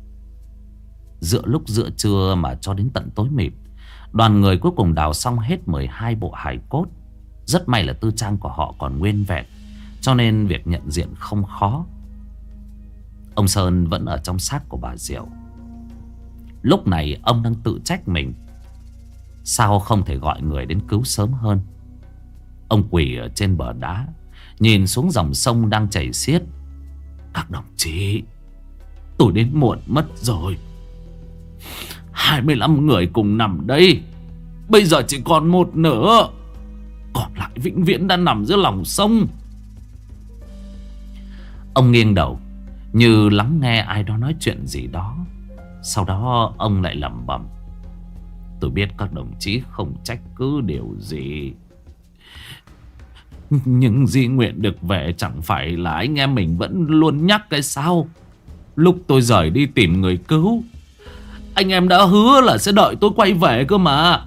A: Giữa trưa mà cho đến tận tối mịt, đoàn người cuối cùng đào xong hết 12 bộ hài cốt. Rất may là tư trang của họ còn nguyên vẹn, cho nên việc nhận diện không khó. Ông Sơn vẫn ở trong xác của bà Diệu. Lúc này ông đang tự trách mình, sao không thể gọi người đến cứu sớm hơn. Ông quỳ ở trên bờ đá, nhìn xuống dòng sông đang chảy xiết. Các đồng chí, tôi đến muộn mất rồi. 25 người cùng nằm đây, bây giờ chỉ còn một nửa, còn lại vĩnh viễn đã nằm giữa lòng sông. Ông nghiêng đầu như lắng nghe ai đó nói chuyện gì đó. Sau đó ông lại lẩm bẩm: tôi biết các đồng chí không trách cứ điều gì, nhưng Di Nguyện được về chẳng phải là anh em mình vẫn luôn nhắc cái sao? Lúc tôi rời đi tìm người cứu, anh em đã hứa là sẽ đợi tôi quay về cơ mà.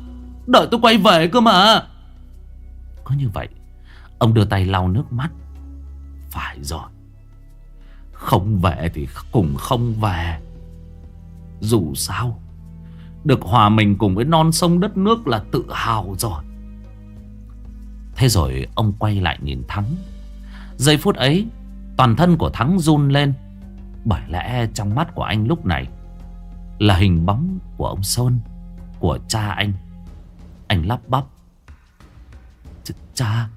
A: Có như vậy, ông đưa tay lau nước mắt. Phải rồi, không về thì cùng không về. Dù sao, được hòa mình cùng với non sông đất nước là tự hào rồi. Thế rồi ông quay lại nhìn Thắng. Giây phút ấy, toàn thân của Thắng run lên. Bởi lẽ trong mắt của anh lúc này là hình bóng của ông Sơn, của cha anh. Anh lắp bắp: Cha.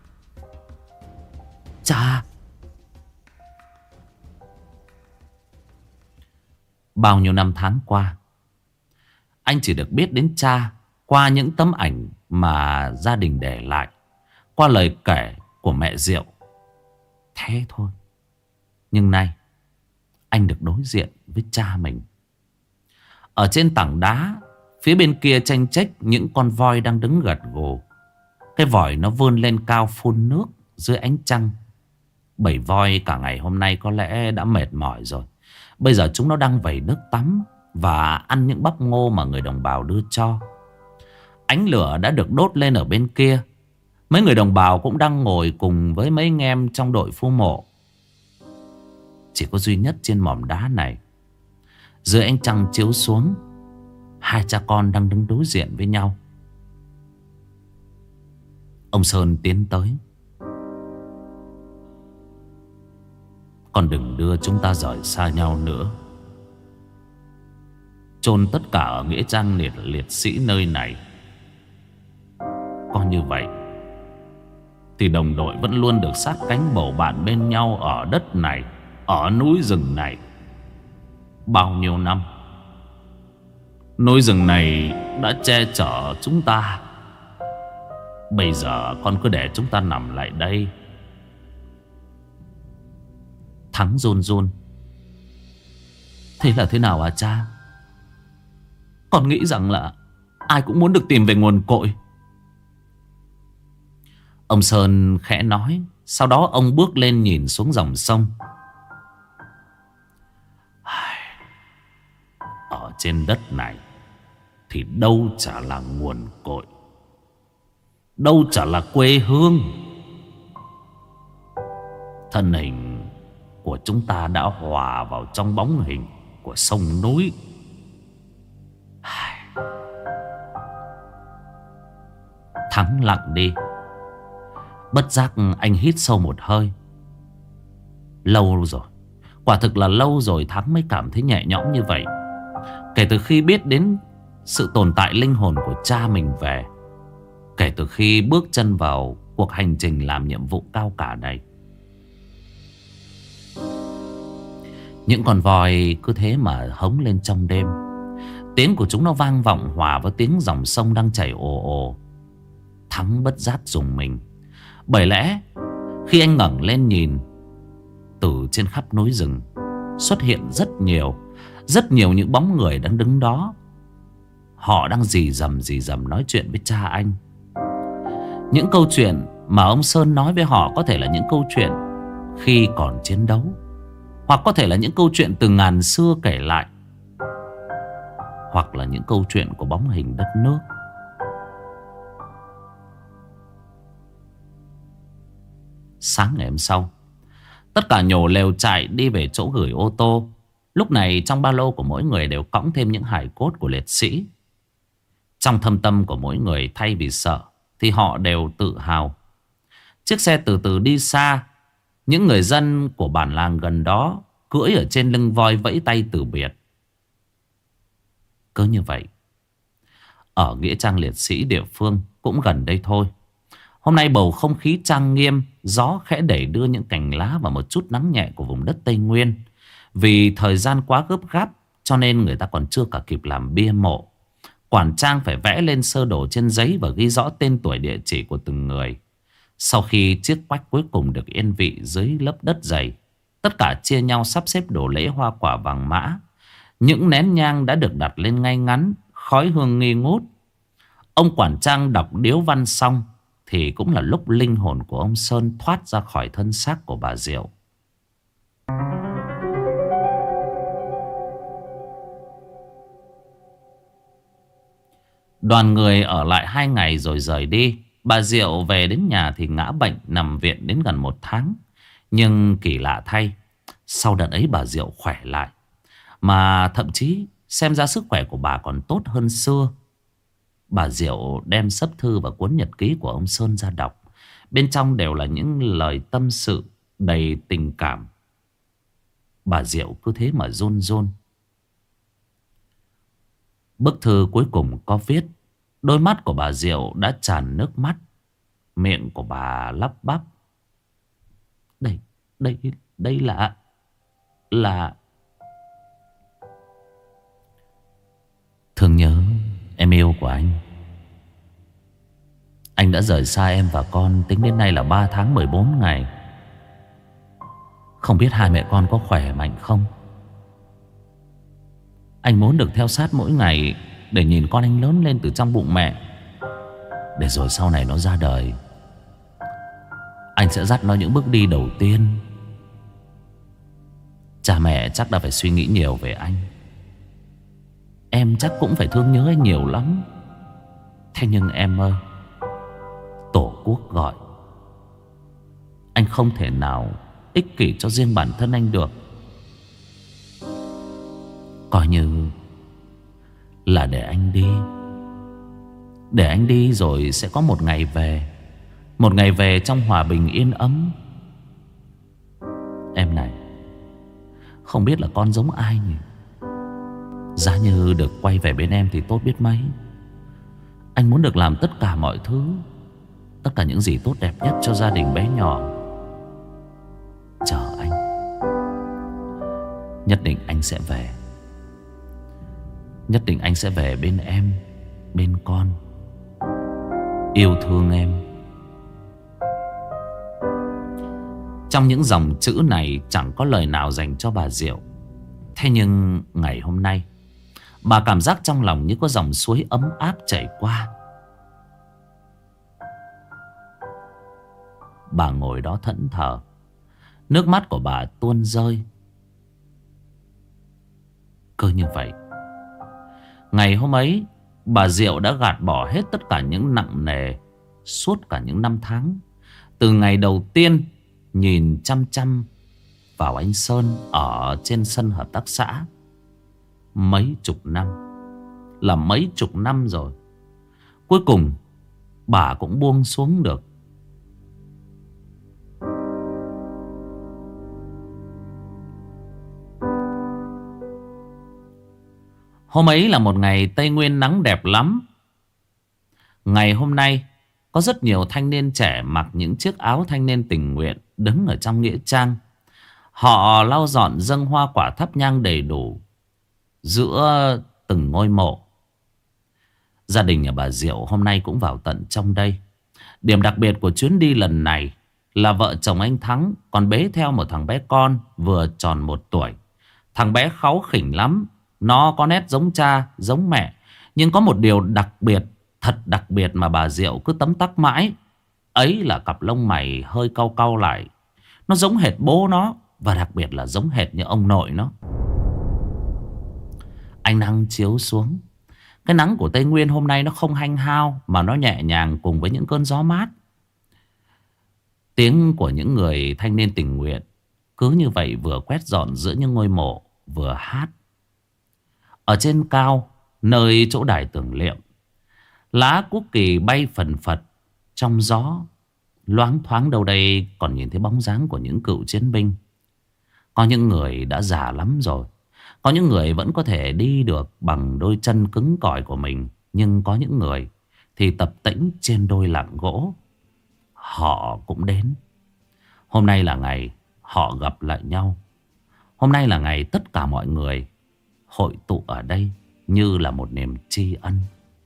A: Bao nhiêu năm tháng qua, anh chỉ được biết đến cha qua những tấm ảnh mà gia đình để lại, qua lời kể của mẹ Diệu. Thế thôi. Nhưng nay anh được đối diện với cha mình. Ở trên tảng đá phía bên kia tranh trách những con voi đang đứng gật gù. Cái vòi nó vươn lên cao phun nước dưới ánh trăng. Bầy voi cả ngày hôm nay có lẽ đã mệt mỏi rồi. Bây giờ chúng nó đang vẩy nước tắm và ăn những bắp ngô mà người đồng bào đưa cho. Ánh lửa đã được đốt lên ở bên kia. Mấy người đồng bào cũng đang ngồi cùng với mấy anh em trong đội phu mộ. Chỉ có duy nhất trên mỏm đá này, dưới ánh trăng chiếu xuống, hai cha con đang đứng đối diện với nhau. Ông Sơn tiến tới: con đừng đưa chúng ta rời xa nhau nữa. Chôn tất cả ở nghĩa trang liệt sĩ nơi này. Có như vậy thì đồng đội vẫn luôn được sát cánh bầu bạn bên nhau ở đất này, ở núi rừng này. Bao nhiêu năm, núi rừng này đã che chở chúng ta. Bây giờ con cứ để chúng ta nằm lại đây. Thắng run run: thế là thế nào à cha? Con nghĩ rằng là ai cũng muốn được tìm về nguồn cội. Ông Sơn khẽ nói. Sau đó ông bước lên nhìn xuống dòng sông. Ở trên đất này thì đâu chả là nguồn cội, đâu chả là quê hương. Thân hình của chúng ta đã hòa vào trong bóng hình của sông núi. Thắng lặng đi. Bất giác anh hít sâu một hơi. Lâu rồi, quả thực là lâu rồi Thắng mới cảm thấy nhẹ nhõm như vậy. Kể từ khi biết đến sự tồn tại linh hồn của cha mình về, kể từ khi bước chân vào cuộc hành trình làm nhiệm vụ cao cả này. Những con voi cứ thế mà hống lên trong đêm. Tiếng của chúng nó vang vọng hòa với tiếng dòng sông đang chảy ồ ồ. Thắng bất giác rùng mình. Bởi lẽ khi anh ngẩng lên nhìn, từ trên khắp núi rừng xuất hiện rất nhiều những bóng người đang đứng đó. Họ đang rì rầm nói chuyện với cha anh. Những câu chuyện mà ông Sơn nói với họ có thể là những câu chuyện khi còn chiến đấu, hoặc có thể là những câu chuyện từ ngàn xưa kể lại, hoặc là những câu chuyện của bóng hình đất nước. Sáng ngày hôm sau, tất cả nhổ lều trại đi về chỗ gửi ô tô. Lúc này trong ba lô của mỗi người đều cõng thêm những hài cốt của liệt sĩ. Trong thâm tâm của mỗi người, thay vì sợ thì họ đều tự hào. Chiếc xe từ từ đi xa. Những người dân của bản làng gần đó cưỡi ở trên lưng voi vẫy tay từ biệt. Cứ như vậy, ở nghĩa trang liệt sĩ địa phương cũng gần đây thôi, hôm nay bầu không khí trang nghiêm, gió khẽ đẩy đưa những cành lá và một chút nắng nhẹ của vùng đất Tây Nguyên. Vì thời gian quá gấp gáp cho nên người ta còn chưa cả kịp làm bia mộ. Quản trang phải vẽ lên sơ đồ trên giấy và ghi rõ tên tuổi địa chỉ của từng người. Sau khi chiếc quách cuối cùng được yên vị dưới lớp đất dày, tất cả chia nhau sắp xếp đổ lễ hoa quả vàng mã. Những nén nhang đã được đặt lên ngay ngắn, khói hương nghi ngút. Ông quản trang đọc điếu văn xong thì cũng là lúc linh hồn của ông Sơn thoát ra khỏi thân xác của bà Diệu. Đoàn người ở lại 2 ngày rồi rời đi. Bà Diệu về đến nhà thì ngã bệnh, nằm viện đến gần 1 tháng. Nhưng kỳ lạ thay, sau đợt ấy bà Diệu khỏe lại. Mà thậm chí xem ra sức khỏe của bà còn tốt hơn xưa. Bà Diệu đem sấp thư và cuốn nhật ký của ông Sơn ra đọc. Bên trong đều là những lời tâm sự đầy tình cảm. Bà Diệu cứ thế mà run run. Bức thư cuối cùng có viết. Đôi mắt của bà Diệu đã tràn nước mắt. Miệng của bà lắp bắp. Đây là thương nhớ em yêu của anh. Anh đã rời xa em và con tính đến nay là 3 tháng 14 ngày. Không biết hai mẹ con có khỏe mạnh không? Anh muốn được theo sát mỗi ngày để nhìn con anh lớn lên từ trong bụng mẹ. Để rồi sau này nó ra đời, anh sẽ dắt nó những bước đi đầu tiên. Cha mẹ chắc đã phải suy nghĩ nhiều về anh. Em chắc cũng phải thương nhớ anh nhiều lắm. Thế nhưng em ơi, Tổ quốc gọi. Anh không thể nào ích kỷ cho riêng bản thân anh được. Coi như là để anh đi. Để anh đi rồi sẽ có một ngày về. Một ngày về trong hòa bình yên ấm. Em này, không biết là con giống ai nhỉ? Giá như được quay về bên em thì tốt biết mấy. Anh muốn được làm tất cả mọi thứ, tất cả những gì tốt đẹp nhất cho gia đình bé nhỏ. Chờ anh. Nhất định anh sẽ về. Nhất định anh sẽ về bên em, bên con. Yêu thương em. Trong những dòng chữ này chẳng có lời nào dành cho bà Diệu. Thế nhưng ngày hôm nay, bà cảm giác trong lòng như có dòng suối ấm áp chảy qua. Bà ngồi đó thẫn thờ. Nước mắt của bà tuôn rơi. Cứ như vậy, Ngày hôm ấy, bà Diệu đã gạt bỏ hết tất cả những nặng nề suốt cả những năm tháng. Từ ngày đầu tiên nhìn chăm chăm vào anh Sơn ở trên sân hợp tác xã. Mấy chục năm, là mấy chục năm rồi. Cuối cùng bà cũng buông xuống được. Hôm ấy là một ngày Tây Nguyên nắng đẹp lắm. Ngày hôm nay có rất nhiều thanh niên trẻ mặc những chiếc áo thanh niên tình nguyện đứng ở trong nghĩa trang. Họ lau dọn dâng hoa quả thắp nhang đầy đủ giữa từng ngôi mộ. Gia đình nhà bà Diệu hôm nay cũng vào tận trong đây. Điểm đặc biệt của chuyến đi lần này là vợ chồng anh Thắng còn bế theo một thằng bé con vừa tròn 1 tuổi. Thằng bé kháu khỉnh lắm. Nó có nét giống cha, giống mẹ. Nhưng có một điều đặc biệt, thật đặc biệt mà bà Diệu cứ tấm tắc mãi. Ấy là cặp lông mày hơi cau cau lại. Nó giống hệt bố nó. Và đặc biệt là giống hệt như ông nội nó. Ánh nắng chiếu xuống. Cái nắng của Tây Nguyên hôm nay nó không hanh hao, mà nó nhẹ nhàng cùng với những cơn gió mát. Tiếng của những người thanh niên tình nguyện cứ như vậy vừa quét dọn giữa những ngôi mộ, vừa hát. Ở trên cao, nơi chỗ đài tưởng niệm, lá quốc kỳ bay phần phật trong gió. Loáng thoáng đâu đây còn nhìn thấy bóng dáng của những cựu chiến binh. Có những người đã già lắm rồi. Có những người vẫn có thể đi được bằng đôi chân cứng cỏi của mình. Nhưng có những người thì tập tễnh trên đôi lạng gỗ. Họ cũng đến. Hôm nay là ngày họ gặp lại nhau. Hôm nay là ngày tất cả mọi người hội tụ ở đây như là một niềm tri ân.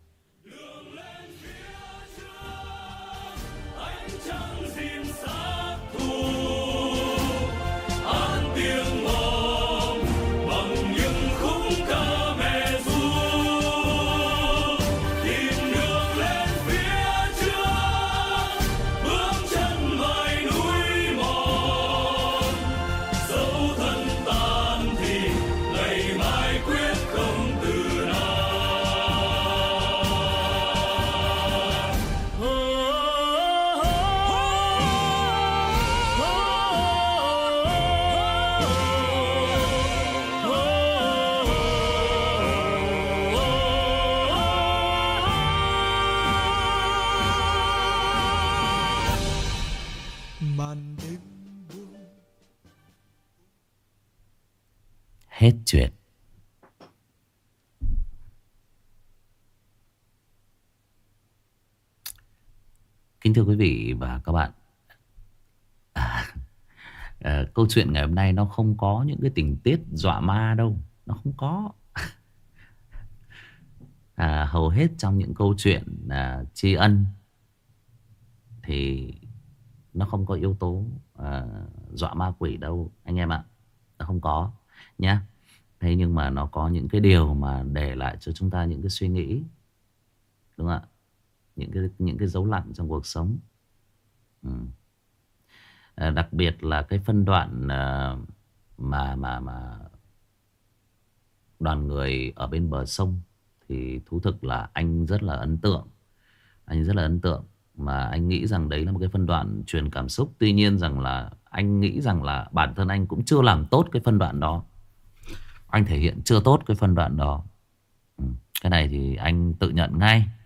A: Hết chuyện. Kính thưa quý vị và các bạn, câu chuyện ngày hôm nay nó không có những cái tình tiết dọa ma đâu. Nó không có. Hầu hết trong những câu chuyện tri ân thì nó không có yếu tố dọa ma quỷ đâu anh em ạ. Nó không có nhé. Thế nhưng mà nó có những cái điều mà để lại cho chúng ta những cái suy nghĩ, đúng không ạ? Những cái dấu lặng trong cuộc sống. Đặc biệt là cái phân đoạn mà đoàn người ở bên bờ sông thì thú thực là anh rất là ấn tượng. Anh rất là ấn tượng. Mà anh nghĩ rằng đấy là một cái phân đoạn truyền cảm xúc. Tuy nhiên rằng là anh nghĩ rằng là bản thân anh cũng chưa làm tốt cái phân đoạn đó. Anh thể hiện chưa tốt cái phân đoạn đó. Cái này thì anh tự nhận ngay.